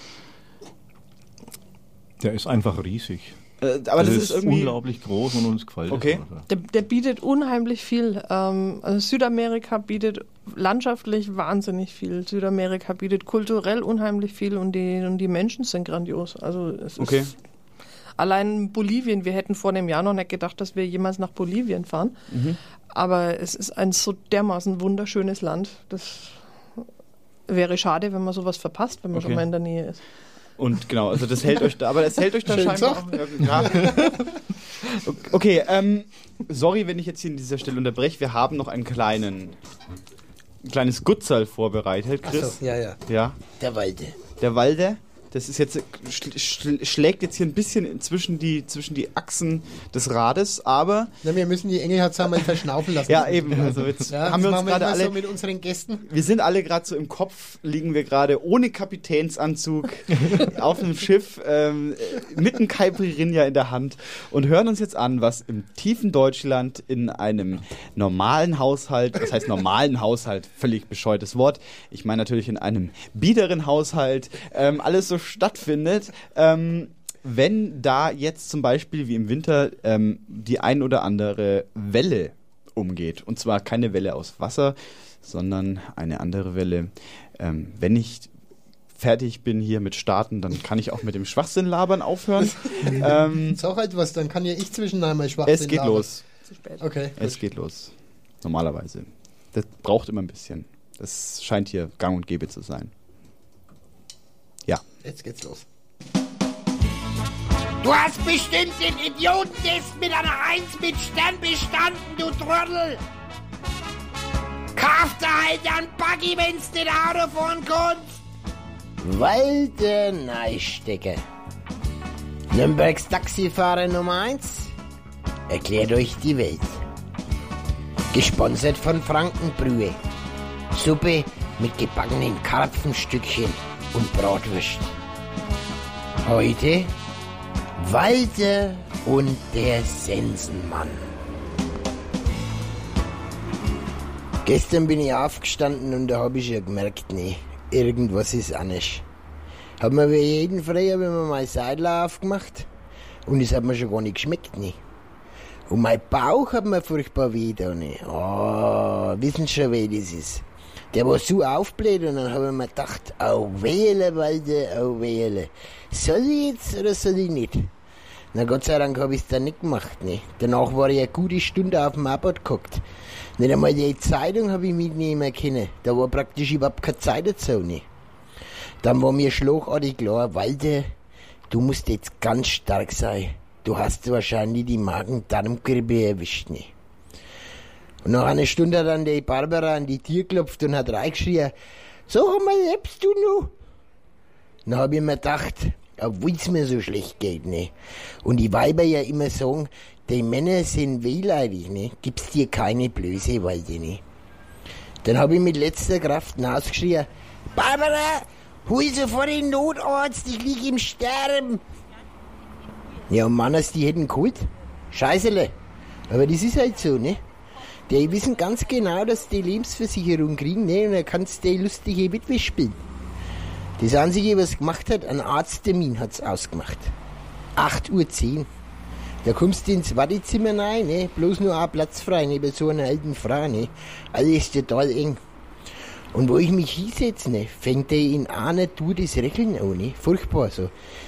Der ist einfach riesig. Äh, aber das, das ist, ist irgendwie unglaublich groß und uns gefällt okay. das. Der, der bietet unheimlich viel. Ähm, also Südamerika bietet landschaftlich wahnsinnig viel. Südamerika bietet kulturell unheimlich viel und die, und die Menschen sind grandios. Also es okay. ist allein Bolivien, wir hätten vor einem Jahr noch nicht gedacht, dass wir jemals nach Bolivien fahren. Mhm. Aber es ist ein so dermaßen wunderschönes Land. Das wäre schade, wenn man sowas verpasst, wenn man okay. schon mal in der Nähe ist. Und genau, also das hält euch da, aber das hält euch da scheinbar auch. Ja. Okay, ähm, sorry, wenn ich jetzt hier an dieser Stelle unterbreche. Wir haben noch einen kleinen, ein kleines Gutzerl vorbereitet, Chris. Ach so, ja, ja. Ja. Der Walde. Der Walde. Das ist jetzt, schl schlägt jetzt hier ein bisschen zwischen die, zwischen die Achsen des Rades, aber... Na, wir müssen die Engelhardt mal verschnaufen lassen. Ja, eben. Also jetzt ja, haben wir uns machen wir gerade alle... So mit unseren Gästen. Wir sind alle gerade so im Kopf, liegen wir gerade ohne Kapitänsanzug auf einem Schiff ähm, mit einem Caipirinha in der Hand und hören uns jetzt an, was im tiefen Deutschland in einem normalen Haushalt, das heißt normalen Haushalt, völlig bescheuertes Wort, ich meine natürlich in einem biederen Haushalt, ähm, alles so stattfindet, ähm, wenn da jetzt zum Beispiel wie im Winter ähm, die ein oder andere Welle umgeht. Und zwar keine Welle aus Wasser, sondern eine andere Welle. Ähm, wenn ich fertig bin hier mit Starten, dann kann ich auch mit dem Schwachsinn labern aufhören. ähm, ist auch etwas, dann kann ja ich zwischendurch einmal Schwachsinn labern. Es geht labern. los. Zu spät. Okay, es geht los. Normalerweise. Das braucht immer ein bisschen. Das scheint hier gang und gäbe zu sein. Ja. Jetzt geht's los. Du hast bestimmt den Idiotentest mit einer eins mit Stern bestanden, du Trottel! Kauf dir halt einen Buggy, wenn's nicht Auto fahren kannst! Walde Neistecker. Nürnbergs Taxifahrer Nummer eins erklärt euch die Welt. Gesponsert von Frankenbrühe. Suppe mit gebackenen Karpfenstückchen und Bratwurst. Heute Walde und der Sensenmann. Gestern bin ich aufgestanden und da habe ich ja gemerkt, nee, irgendwas ist anders. Hab mir wie jeden Früh hab ich mir mein Seidel aufgemacht und es hat mir schon gar nicht geschmeckt, nee. Und mein Bauch hat mir furchtbar weh da, nee. Oh, wissen schon, wie das ist. Der war so aufgebläht und dann habe ich mir gedacht, au wähle, Walde, au wähle. Soll ich jetzt oder soll ich nicht? Na Gott sei Dank habe ich es dann nicht gemacht. Ne? Danach war ich eine gute Stunde auf dem Abort gehockt. Nicht einmal die Zeitung habe ich mitnehmen können. Da war praktisch überhaupt keine Zeit dazu. Ne? Dann war mir schlagartig klar, Walde, du musst jetzt ganz stark sein. Du hast wahrscheinlich die Magen-Darm-Grippe erwischt. Ne? Und nach einer Stunde hat dann die Barbara an die Tür geklopft und hat reingeschrien, sag mal, lebst du noch? Dann habe ich mir gedacht, obwohl es mir so schlecht geht, ne? Und die Weiber ja immer sagen, die Männer sind wehleidig, ne? Gibt's dir keine Blöße, Walde, ne? Dann habe ich mit letzter Kraft hinausgeschrien, Barbara, hol sofort den Notarzt, ich lieg im Sterben. Ja, und Mannes, die hätten geholt. Scheißele. Aber das ist halt so, ne? Die wissen ganz genau, dass die Lebensversicherung kriegen, ne? Und dann kannst du die lustige Witwe spielen. Das Einzige, was gemacht hat, ein Arzttermin hat's ausgemacht. acht Uhr zehn. Da kommst du ins Wartezimmer rein, ne? Bloß nur ein Platz frei neben so einer alten Frau, ne? Alles total eng. Und wo ich mich hinsetze, ne? Fängt der in einer Tour das Röcheln an, ne? Furchtbar so.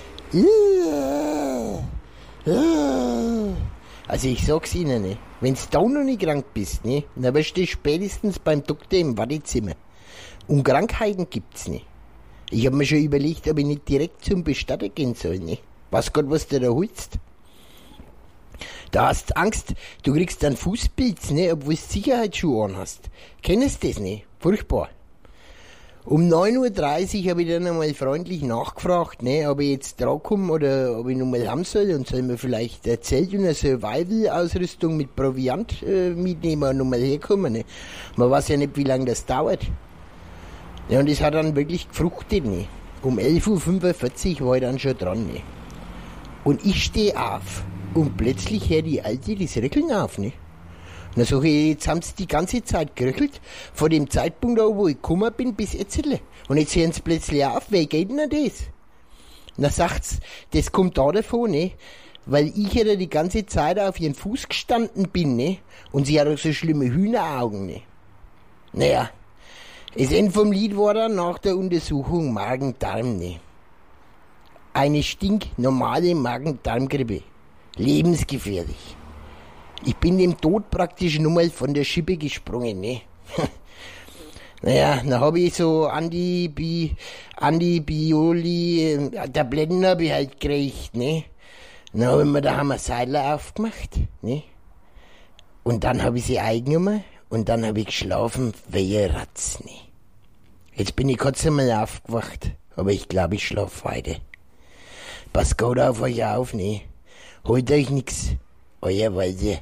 Also ich sag's Ihnen, ne? Wenn's da noch nicht krank bist, ne? Dann wirst du spätestens beim Doktor im Wartezimmer. Und Krankheiten gibt's nicht. Ich hab mir schon überlegt, ob ich nicht direkt zum Bestatter gehen soll, ne? Weiß Gott, was du da holst. Da hast du Angst, du kriegst dann Fußpilz, ne, obwohl du Sicherheitsschuhe an hast. Kennst du das, ne? Furchtbar. Um neun Uhr dreißig habe ich dann einmal freundlich nachgefragt, ne, ob ich jetzt drankomme oder ob ich noch mal haben soll und soll mir vielleicht ein Zelt und eine Survival-Ausrüstung mit Proviant äh, mitnehmen und noch mal herkommen, ne. Man weiß ja nicht, wie lange das dauert. Ja, und das hat dann wirklich gefruchtet, ne. Um elf Uhr fünfundvierzig war ich dann schon dran, ne. Und ich stehe auf und plötzlich hört die Alte das Röckeln auf, ne. Na sag ich, jetzt haben sie die ganze Zeit geröckelt, von dem Zeitpunkt an, wo ich gekommen bin, bis jetzt. Und jetzt hören sie plötzlich auf, wer geht denn das? Na sagt's, das kommt da davon, ne? Weil ich ja die ganze Zeit auf ihren Fuß gestanden bin, ne? Und sie hat auch so schlimme Hühneraugen, ne? Naja, das Ende vom Lied war dann nach der Untersuchung Magen-Darm, ne? Eine stinknormale Magen-Darm-Grippe. Lebensgefährlich. Ich bin dem Tod praktisch nur mal von der Schippe gesprungen, ne? Naja, dann habe ich so Antibi, Antibioli, Tabletten habe ich halt gekriegt, ne? Dann habe ich mir da ein Seil aufgemacht, ne? Und dann habe ich sie eingenommen und dann habe ich geschlafen wie ein Ratz, ne? Jetzt bin ich kurz einmal aufgewacht, aber ich glaube, ich schlafe weiter. Passt gut auf euch auf, ne? Holt euch nix. Euer Walde.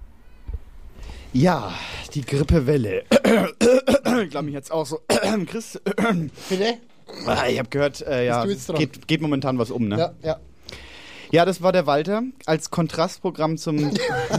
Ja, die Grippewelle. Ich glaube mich jetzt auch so. Chris. Bitte? Ah, ich habe gehört, äh, ja, geht, geht momentan was um, ne? Ja, ja. Ja, das war der Walter als Kontrastprogramm zum,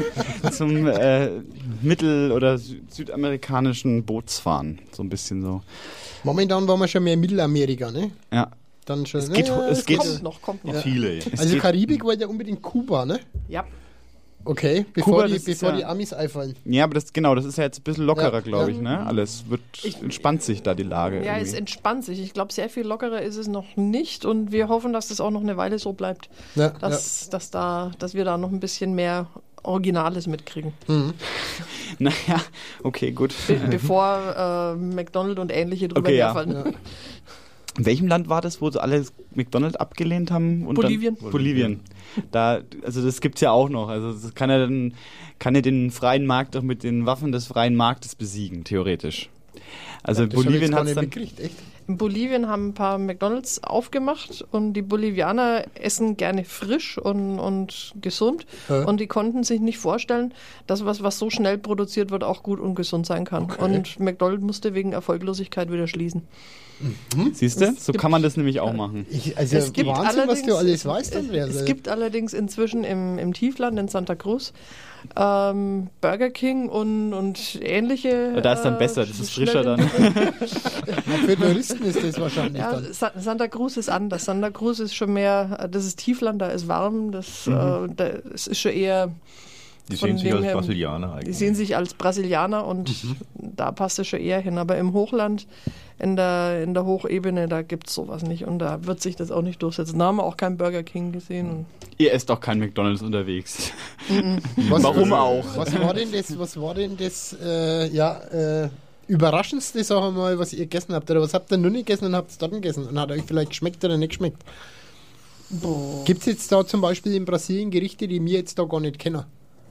zum äh, mittel- oder sü- südamerikanischen Bootsfahren. So ein bisschen so. Momentan waren wir schon mehr in Mittelamerika, ne? Ja. Dann schon, Es geht, ja, es geht kommt noch, kommt noch. Ja. Chile. Also Karibik wollte ja unbedingt Kuba, ne? Ja. Okay, bevor, Kuba, die, das ist bevor ja- die Amis einfallen. Ja, aber das genau, das ist ja jetzt ein bisschen lockerer, Ja, glaube ja. ich, ne? Alles wird entspannt sich da die Lage. Ja, es irgendwie. entspannt sich. Ich glaube, sehr viel lockerer ist es noch nicht und wir hoffen, dass das auch noch eine Weile so bleibt. Ja, dass, dass, da, dass wir da noch ein bisschen mehr Originales mitkriegen. Mhm. Naja, okay, gut. Be bevor äh, McDonald's und ähnliche drüber Okay, ja. herfallen. Ja. In welchem Land war das, wo sie alle McDonald's abgelehnt haben? Und Bolivien. Dann, Bolivien. Da, also das gibt's ja auch noch. Also das kann ja dann, kann ja den freien Markt auch mit den Waffen des freien Marktes besiegen, theoretisch. Also Das hab ich Bolivien jetzt gar hat nicht dann. mitgekriegt, echt? In Bolivien haben ein paar McDonald's aufgemacht und die Bolivianer essen gerne frisch und, und gesund. Ja. Und die konnten sich nicht vorstellen, dass was, was so schnell produziert wird, auch gut und gesund sein kann. Okay. Und McDonald's musste wegen Erfolglosigkeit wieder schließen. Siehst du? Es So gibt- kann man das nämlich auch machen. Ich, also Es gibt Wahnsinn, was du allerdings- alles weißt, Andreas. Es gibt allerdings inzwischen im, im Tiefland in Santa Cruz ähm, Burger King und, und ähnliche. Da ist dann äh, besser, das ist frischer schnelle- dann. Ja, für Touristen ist das wahrscheinlich Ja, dann. Sa- Santa Cruz ist anders. Santa Cruz ist schon mehr, das ist Tiefland, da ist warm, das, Mhm. äh, da, es ist schon eher. Die von sehen sich dem als her- Brasilianer Die eigentlich. sehen sich als Brasilianer und Mhm. da passt es schon eher hin. Aber im Hochland, in der, in der Hochebene, da gibt es sowas nicht und da wird sich das auch nicht durchsetzen. Da haben wir auch keinen Burger King gesehen. Und Ihr esst auch kein McDonald's unterwegs. Was- Warum was, auch? Was war denn das, was war denn das äh, ja, äh, Überraschendste, sag ich mal, was ihr gegessen habt? Oder was habt ihr nur nicht gegessen und habt es dort gegessen? Und hat euch vielleicht geschmeckt oder nicht geschmeckt? Gibt es jetzt da zum Beispiel in Brasilien Gerichte, die wir jetzt da gar nicht kennen?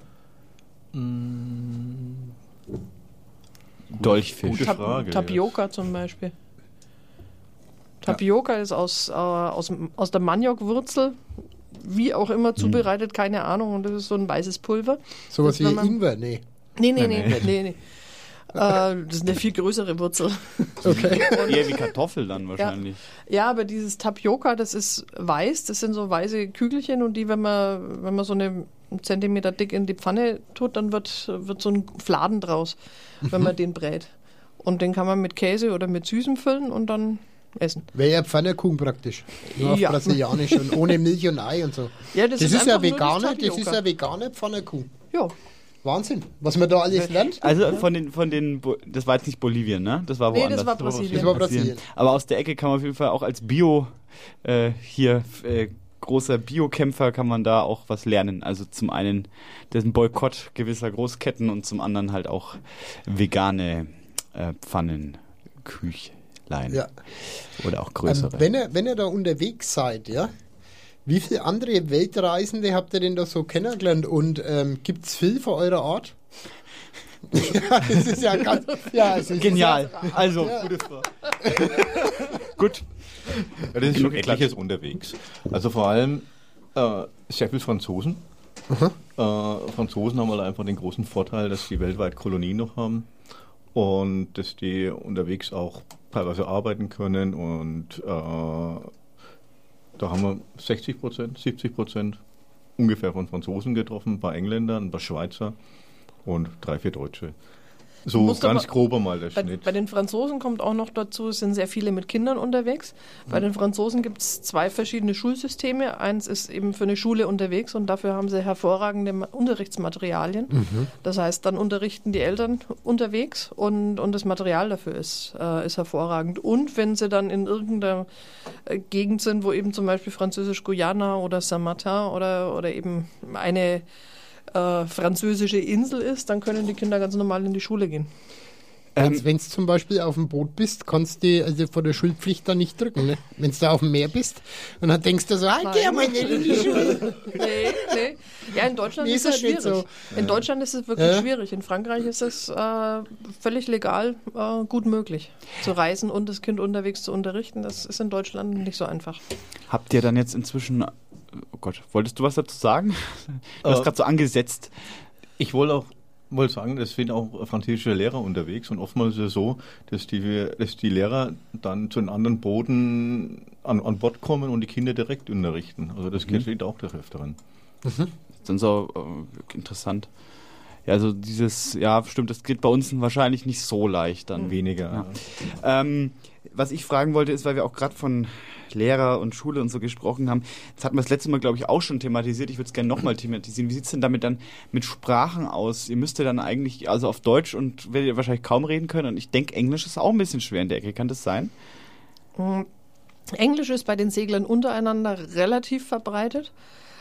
Dolchfisch. Gute Tap Frage. Tapioca zum Beispiel. Tapioca ist aus, äh, aus, aus der Maniocwurzel, wie auch immer zubereitet, keine Ahnung. Und das ist so ein weißes Pulver. Sowas Das, wie wenn man- Ingwer? Nee. Nee, nee, Nee, nee, nee, nee. Äh, das ist eine viel größere Wurzel. Okay. Eher wie Kartoffel dann wahrscheinlich. Ja, aber dieses Tapioca, das ist weiß, das sind so weiße Kügelchen und die, wenn man, wenn man so eine einen Zentimeter dick in die Pfanne tut, dann wird, wird so ein Fladen draus, wenn man den brät. Und den kann man mit Käse oder mit Süßem füllen und dann essen. Wäre ja Pfannkuchen praktisch. Nur auf Ja. Brasilianisch und ohne Milch und Ei und so. Ja, das ist ist ja einfach nur das veganer, das Tapioca. ist ja veganer Pfannkuchen. Ja. Wahnsinn, was man da alles lernt. Also von den, von den, Bo- das war jetzt nicht Bolivien, ne? Das war Nee, woanders. das war Brasilien. Das war Brasilien. Aber aus der Ecke kann man auf jeden Fall auch als Bio, äh, hier, äh, großer Biokämpfer kann man da auch was lernen. Also zum einen den Boykott gewisser Großketten und zum anderen halt auch vegane äh, Pfannenküchlein. Ja. Oder auch größere. Ähm, wenn, ihr, wenn ihr da unterwegs seid, ja, Wie viele andere Weltreisende habt ihr denn da so kennengelernt und ähm, gibt es viel von eurer Art? Ja, das ist ja ganz... Ja, es ist Genial. Ja, also, ja. gute Frage. Gut. Ja, das ist schon etliches unterwegs. Also vor allem äh, sehr viel Franzosen. Äh, Franzosen haben halt einfach den großen Vorteil, dass die weltweit Kolonien noch haben und dass die unterwegs auch teilweise arbeiten können und äh, da haben wir sechzig Prozent, siebzig Prozent ungefähr von Franzosen getroffen, ein paar Engländer, ein paar Schweizer und drei, vier Deutsche. So Musst ganz aber- grober mal der Bei, Schnitt. bei den Franzosen kommt auch noch dazu, es sind sehr viele mit Kindern unterwegs. Bei den Franzosen gibt es zwei verschiedene Schulsysteme. Eins ist eben für eine Schule unterwegs und dafür haben sie hervorragende Ma- Unterrichtsmaterialien. Mhm. Das heißt, dann unterrichten die Eltern unterwegs und, und das Material dafür ist, äh, ist hervorragend. Und wenn sie dann in irgendeiner äh, Gegend sind, wo eben zum Beispiel Französisch-Guyana oder Saint-Martin oder, oder eben eine äh, französische Insel ist, dann können die Kinder ganz normal in die Schule gehen. Wenn du zum Beispiel auf dem Boot bist, kannst du also vor der Schulpflicht da nicht drücken. Ne? Wenn du da auf dem Meer bist und dann denkst du so, ah, geh mal nicht in die Schule. Nee, nee. Ja, in Deutschland Nee, ist ist es halt nicht schwierig. so. In Deutschland ist es wirklich Ja. schwierig. In Frankreich ist es äh, völlig legal äh, gut möglich, zu reisen und das Kind unterwegs zu unterrichten. Das ist in Deutschland nicht so einfach. Habt ihr dann jetzt inzwischen... Oh Gott, wolltest du was dazu sagen? Du hast Äh, gerade so angesetzt. Ich wollte auch wollte sagen, es sind auch französische Lehrer unterwegs und oftmals ist es so, dass die, dass die Lehrer dann zu den anderen Booten an, an Bord kommen und die Kinder direkt unterrichten. Also das geschieht auch des Öfteren. Mhm. Dann so äh, interessant. Ja, also dieses, ja, stimmt, das geht bei uns wahrscheinlich nicht so leicht dann. Weniger. Ja. Ähm, was ich fragen wollte, ist, weil wir auch gerade von Lehrer und Schule und so gesprochen haben, das hatten wir das letzte Mal, glaube ich, auch schon thematisiert. Ich würde es gerne nochmal thematisieren. Wie sieht es denn damit dann mit Sprachen aus? Ihr müsst ja dann eigentlich, also auf Deutsch und werdet ihr wahrscheinlich kaum reden können. Und ich denke, Englisch ist auch ein bisschen schwer in der Ecke. Kann das sein? Mm, Englisch ist bei den Seglern untereinander relativ verbreitet.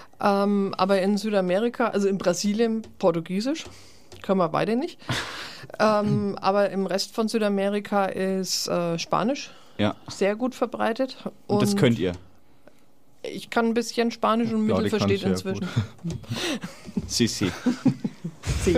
Ähm, aber in Südamerika, also in Brasilien, Portugiesisch. Können wir beide nicht. ähm, aber im Rest von Südamerika ist äh, Spanisch Ja. sehr gut verbreitet. Und, das könnt ihr? Ich kann ein bisschen Spanisch und Ja, Mittel die kann versteht sehr inzwischen. Si, si. Si.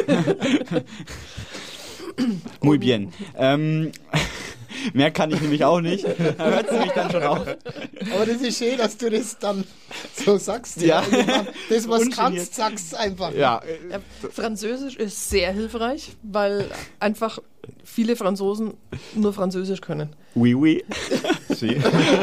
Muy bien. Ähm, mehr kann ich nämlich auch nicht. Da hört es mich dann schon auf. Aber das ist schön, dass du das dann so sagst. Ja. Also, das, was Ungeniert. kannst, sagst einfach. Ja. Ja, Französisch ist sehr hilfreich, weil einfach viele Franzosen nur Französisch können. Oui, oui. Si.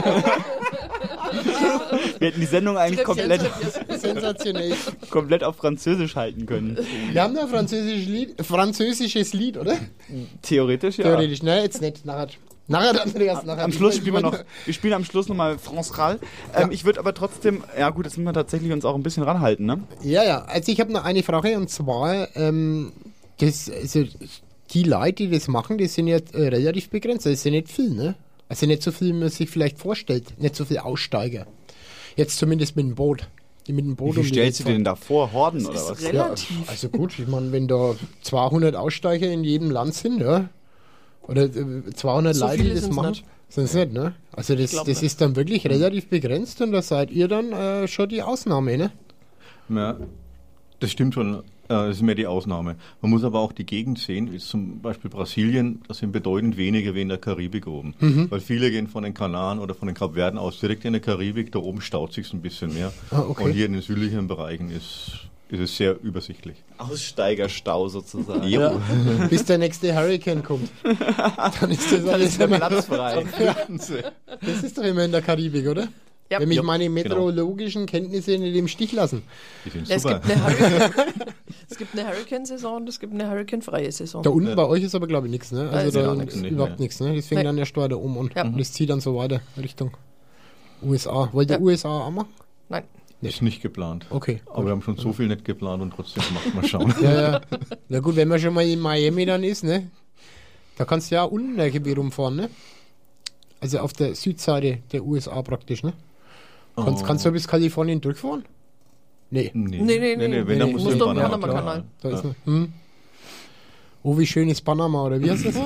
Wir hätten die Sendung eigentlich komplett, Sensationell. komplett auf Französisch halten können. Wir haben da ein französisches Lied, französisches Lied, oder? Theoretisch, ja. Theoretisch, ne? Jetzt nicht. Nachher, nachher Andreas, nachher. Am Schluss spielen wir noch, wir spielen am Schluss nochmal France Ral. Ähm, Ich würde aber trotzdem, ja gut, jetzt müssen wir tatsächlich uns auch ein bisschen ranhalten, ne? Ja, ja. Also ich habe noch eine Frage und zwar, ähm, das, also die Leute, die das machen, die sind jetzt äh, relativ begrenzt. Das ist ja nicht viel, ne? Also nicht so viel, wie man sich vielleicht vorstellt. Nicht so viel Aussteiger. Jetzt zumindest mit dem Boot. Die mit dem Boot Wie viel um die stellst du Welt dir denn da vor? Horden Das oder ist was? relativ. Ja, also gut, ich meine, wenn da zweihundert Aussteiger in jedem Land sind, ja, oder äh, zweihundert So Leute, die viele das sind's machen, nicht. sind es nicht, ne? Also das, glaub das nicht. ist dann wirklich relativ begrenzt und da seid ihr dann äh, schon die Ausnahme, ne? Ja, das stimmt schon. äh, Das ist mehr die Ausnahme. Man muss aber auch die Gegend sehen, wie zum Beispiel Brasilien, das sind bedeutend weniger wie in der Karibik oben. Mhm. Weil viele gehen von den Kanaren oder von den Kapverden aus direkt in der Karibik, da oben staut sich ein bisschen mehr. Ah, okay. Und hier in den südlichen Bereichen ist, ist es sehr übersichtlich. Aussteigerstau sozusagen. Ja. Bis der nächste Hurricane kommt. Dann ist das Dann alles ist der immer- Platz frei. Ja. Das ist doch immer in der Karibik, oder? Ja. Wenn mich Ja, meine genau. meteorologischen Kenntnisse nicht im Stich lassen. Die sind Ja, es, super. gibt eine Hurricane, es gibt eine Hurricane-Saison und es gibt eine Hurricane-freie Saison. Da unten bei euch ist aber, glaube ich, nichts, ne? Da Also ist da gar ist nichts. überhaupt Nee. nichts, ne? Das fängt Nee. dann erst da um und Ja. das zieht dann so weiter Richtung U S A. Wollt ihr Ja. U S A auch machen? Nein. Ist nicht geplant. Okay. Aber wir haben schon so viel nicht geplant und trotzdem gemacht. Mal schauen. Ja, ja. Na gut, wenn man schon mal in Miami dann ist, ne? Da kannst du ja unten der Gebiet rumfahren, ne? Also auf der Südseite der U S A praktisch, ne? Kannst, Oh. kannst du bis Kalifornien durchfahren? Nee. Nee, Nee, nee, nee. Wenn, Nee, dann nee. musst Musst du du den auf den Panama-Kanal. Panama-Kanal. Da ist Ja. man. Hm. Oh, wie schön ist Panama, oder wie heißt das?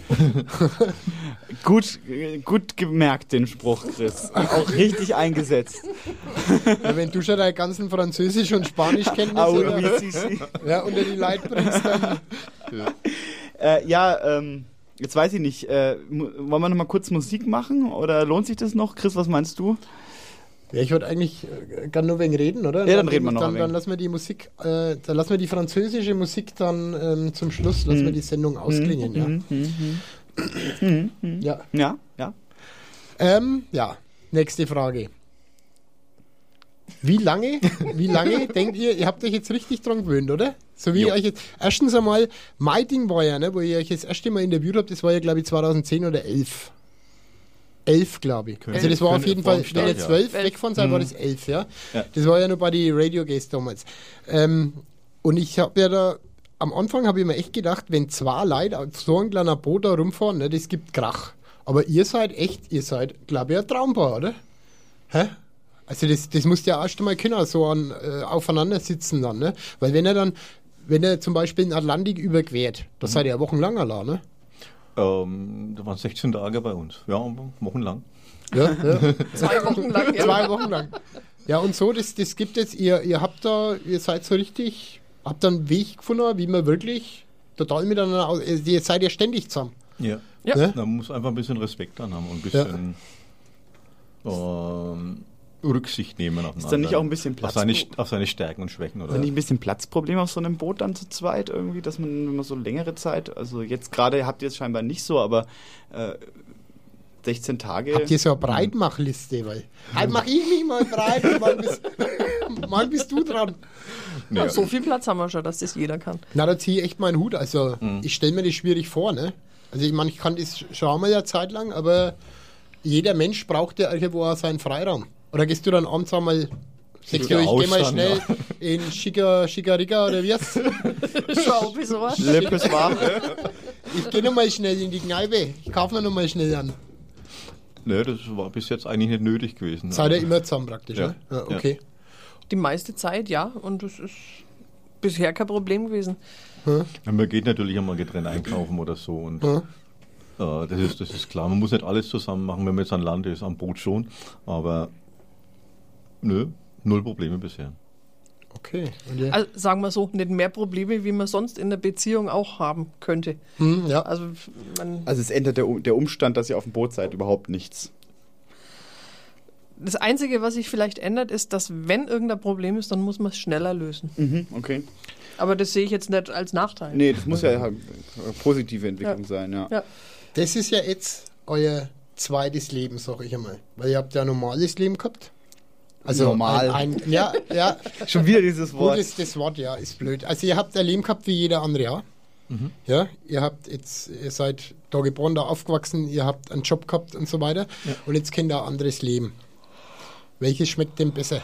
gut, gut gemerkt, den Spruch, Chris. Auch richtig eingesetzt. Ja, wenn du schon deine ganzen Französisch- und Spanischkenntnisse Ah, oui, unter, oui, si, si. ja, unter die Leute bringst, dann... Ja, äh, ja ähm, jetzt weiß ich nicht, äh, wollen wir noch mal kurz Musik machen oder lohnt sich das noch? Chris, was meinst du? Ja, ich wollte eigentlich äh, gerne nur wegen reden, oder? Ja, dann reden wir noch Dann, ein dann wenig. lassen wir die Musik, äh, dann lassen wir die französische Musik dann ähm, zum Schluss, lassen wir die Sendung ausklingen, ja. Mhm, mhm, mhm, mhm. Ja. Ja, ja. Ähm, ja, nächste Frage. Wie lange, wie lange denkt ihr, ihr habt euch jetzt richtig dran gewöhnt, oder? So wie Jo. ihr euch jetzt, erstens einmal, mein Ding war ja, ne, wo ihr euch jetzt das erste Mal interviewt habt, das war ja, glaube ich, zweitausendzehn oder elf. elf, glaube ich. Könnte- Also das war auf könnte jeden vor Fall, dem wenn ihr Start, ja. zwölf weggefahren seid, war Mhm. das elf, ja? Ja. Das war ja nur bei die Radio Gays damals. Ähm, und ich habe ja da, am Anfang habe ich mir echt gedacht, wenn zwei Leute auf so ein kleiner Boot da rumfahren, ne, das gibt Krach. Aber ihr seid echt, ihr seid, glaube ich, ein Traumpaar, oder? Hä? Also das, das musst du ja erst einmal können, so an, äh, aufeinander sitzen dann, ne? Weil wenn er dann, wenn er zum Beispiel den Atlantik überquert, das seid ihr ja wochenlang allein, ne? Ähm, da waren sechzehn Tage bei uns. Ja, wochenlang. Ja, ja. Zwei Wochen lang, ja. Zwei Wochen lang. Ja, und so, das, das gibt jetzt, ihr, ihr habt da, ihr seid so richtig, habt da einen Weg gefunden, wie man wirklich total miteinander, aus- ihr seid ja ständig zusammen. Ja. Ja. Ne? Man muss einfach ein bisschen Respekt dann haben und ein bisschen ähm, Rücksicht nehmen aufeinander. Ist da nicht auch ein bisschen auf Platz- seine, auf seine Stärken und Schwächen? Ist Oder? da nicht ein bisschen Platzproblem auf so einem Boot dann zu zweit irgendwie, dass man, wenn man so längere Zeit, also jetzt gerade habt ihr es scheinbar nicht so, aber äh, sechzehn Tage. Habt ihr so eine Breitmachliste? Weil, halt mach ich mich mal breit und mal bist, mal bist du dran. Ja, so viel Platz haben wir schon, dass das jeder kann. Na, da ziehe ich echt meinen Hut. Also, ich stelle mir das schwierig vor, ne? Also, ich meine, ich kann das schon einmal ja Zeit lang, aber jeder Mensch braucht ja irgendwo auch seinen Freiraum. Oder gehst du dann abends einmal, sagst du, Der ich geh mal Ausstand, schnell ja. in Schicker, Schickeriga oder wie heißt Schau, bis sowas. Lippes war. Ich gehe nochmal schnell in die Kneipe. Ich kaufe mir nochmal schnell an. Nee, das war bis jetzt eigentlich nicht nötig gewesen. Seid ihr immer zusammen praktisch, Ja. ne? Ja, okay. Die meiste Zeit, ja. Und das ist bisher kein Problem gewesen. Ja, man geht natürlich einmal getrennt einkaufen oder so. Und Ja. äh, das, ist, das ist klar. Man muss nicht alles zusammen machen, wenn man jetzt an Land ist, am Boot schon. Aber nö, null Probleme bisher. Okay. Und ihr? Also sagen wir so, nicht mehr Probleme, wie man sonst in der Beziehung auch haben könnte. Hm, ja. Also man, Also es ändert der, der Umstand, dass ihr auf dem Boot seid, überhaupt nichts. das Einzige, was sich vielleicht ändert, ist, dass wenn irgendein Problem ist, dann muss man es schneller lösen. Mhm, okay. Aber das sehe ich jetzt nicht als Nachteil. Nee, das muss ja eine positive Entwicklung Ja. sein, ja. Ja. Das ist ja jetzt euer zweites Leben, sag ich einmal. Weil ihr habt ja ein normales Leben gehabt. Also Normal. Ein, ein, ja, ja. Schon wieder dieses Gut, Wort. das, das Wort, ja, ist blöd. Also ihr habt ein Leben gehabt wie jeder andere auch. Mhm. Ja, ihr habt jetzt, ihr seid da geboren, da aufgewachsen, ihr habt einen Job gehabt und so weiter. Ja. Und jetzt kennt ihr ein anderes Leben. Welches schmeckt denn besser?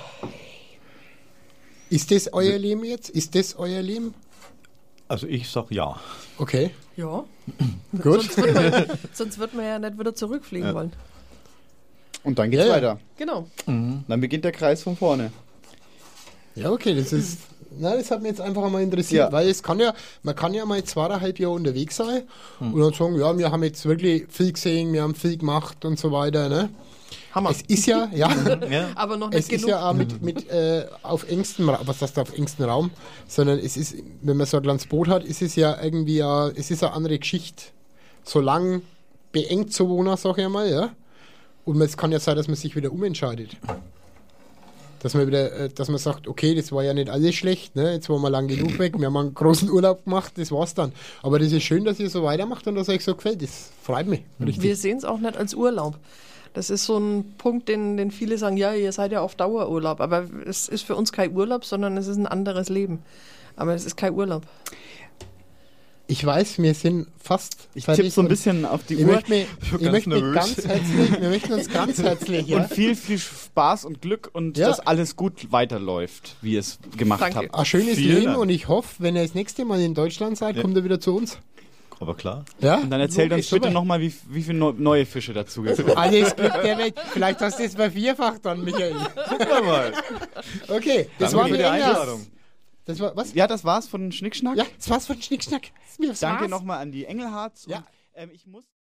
Ist das euer Leben jetzt? Ist das euer Leben? Also ich sag ja. Okay. Ja. Gut. Sonst wird, man, sonst wird man ja nicht wieder zurückfliegen Ja. wollen. Und dann geht's Ja, ja. weiter. Genau. Dann beginnt der Kreis von vorne. Ja, okay, das ist. Na, das hat mich jetzt einfach einmal interessiert, Ja. weil es kann ja, man kann ja mal zweieinhalb Jahre unterwegs sein und dann sagen, ja, wir haben jetzt wirklich viel gesehen, wir haben viel gemacht und so weiter, ne? Hammer. Es ist ja, ja, Ja. Aber noch nicht es ist genug. ja auch mit, mit äh, auf engstem Raum, was heißt auf engstem Raum, sondern es ist, wenn man so ein kleines Boot hat, ist es ja irgendwie, ja, es ist eine andere Geschichte. So lang beengt zu wohnen, sag ich einmal, ja. Und es kann ja sein, dass man sich wieder umentscheidet. Dass man wieder, äh, dass man sagt, okay, das war ja nicht alles schlecht, ne? Jetzt waren wir lang genug weg, wir haben einen großen Urlaub gemacht, das war's dann. Aber das ist schön, dass ihr so weitermacht und dass euch so gefällt. Das freut mich. Richtig. Wir sehen es auch nicht als Urlaub. Das ist so ein Punkt, den, den viele sagen, ja, ihr seid ja auf Dauerurlaub. Aber es ist für uns kein Urlaub, sondern es ist ein anderes Leben. Aber es ist kein Urlaub. Ich weiß, wir sind fast. Ich fertig tippe so ein und bisschen auf die Ich Uhr. möchte mich, bin ich ganz möchte mich nervös. ganz herzlich, wir möchten uns ganz herzlich, ja. Und viel, viel Spaß und Glück und Ja. dass alles gut weiterläuft, wie ihr es gemacht Danke. habt. Ein schönes Vielen Leben Dank. und ich hoffe, wenn ihr das nächste Mal in Deutschland seid, Ja. kommt ihr wieder zu uns. Aber klar. Ja? Und dann erzählt Okay, uns bitte super. nochmal, wie, wie viele neu- neue Fische dazu gekommen. Alles Glück der Welt. Vielleicht hast du es vervierfacht dann, Michael. Guck mal. Okay, das Danke war für die die Engers. Einladung. Das war, was? Ja, das war's von Schnickschnack. Ja, das war's von Schnickschnack. Das Danke war's. nochmal an die Engelhardt. Ja. Und, ähm, ich muss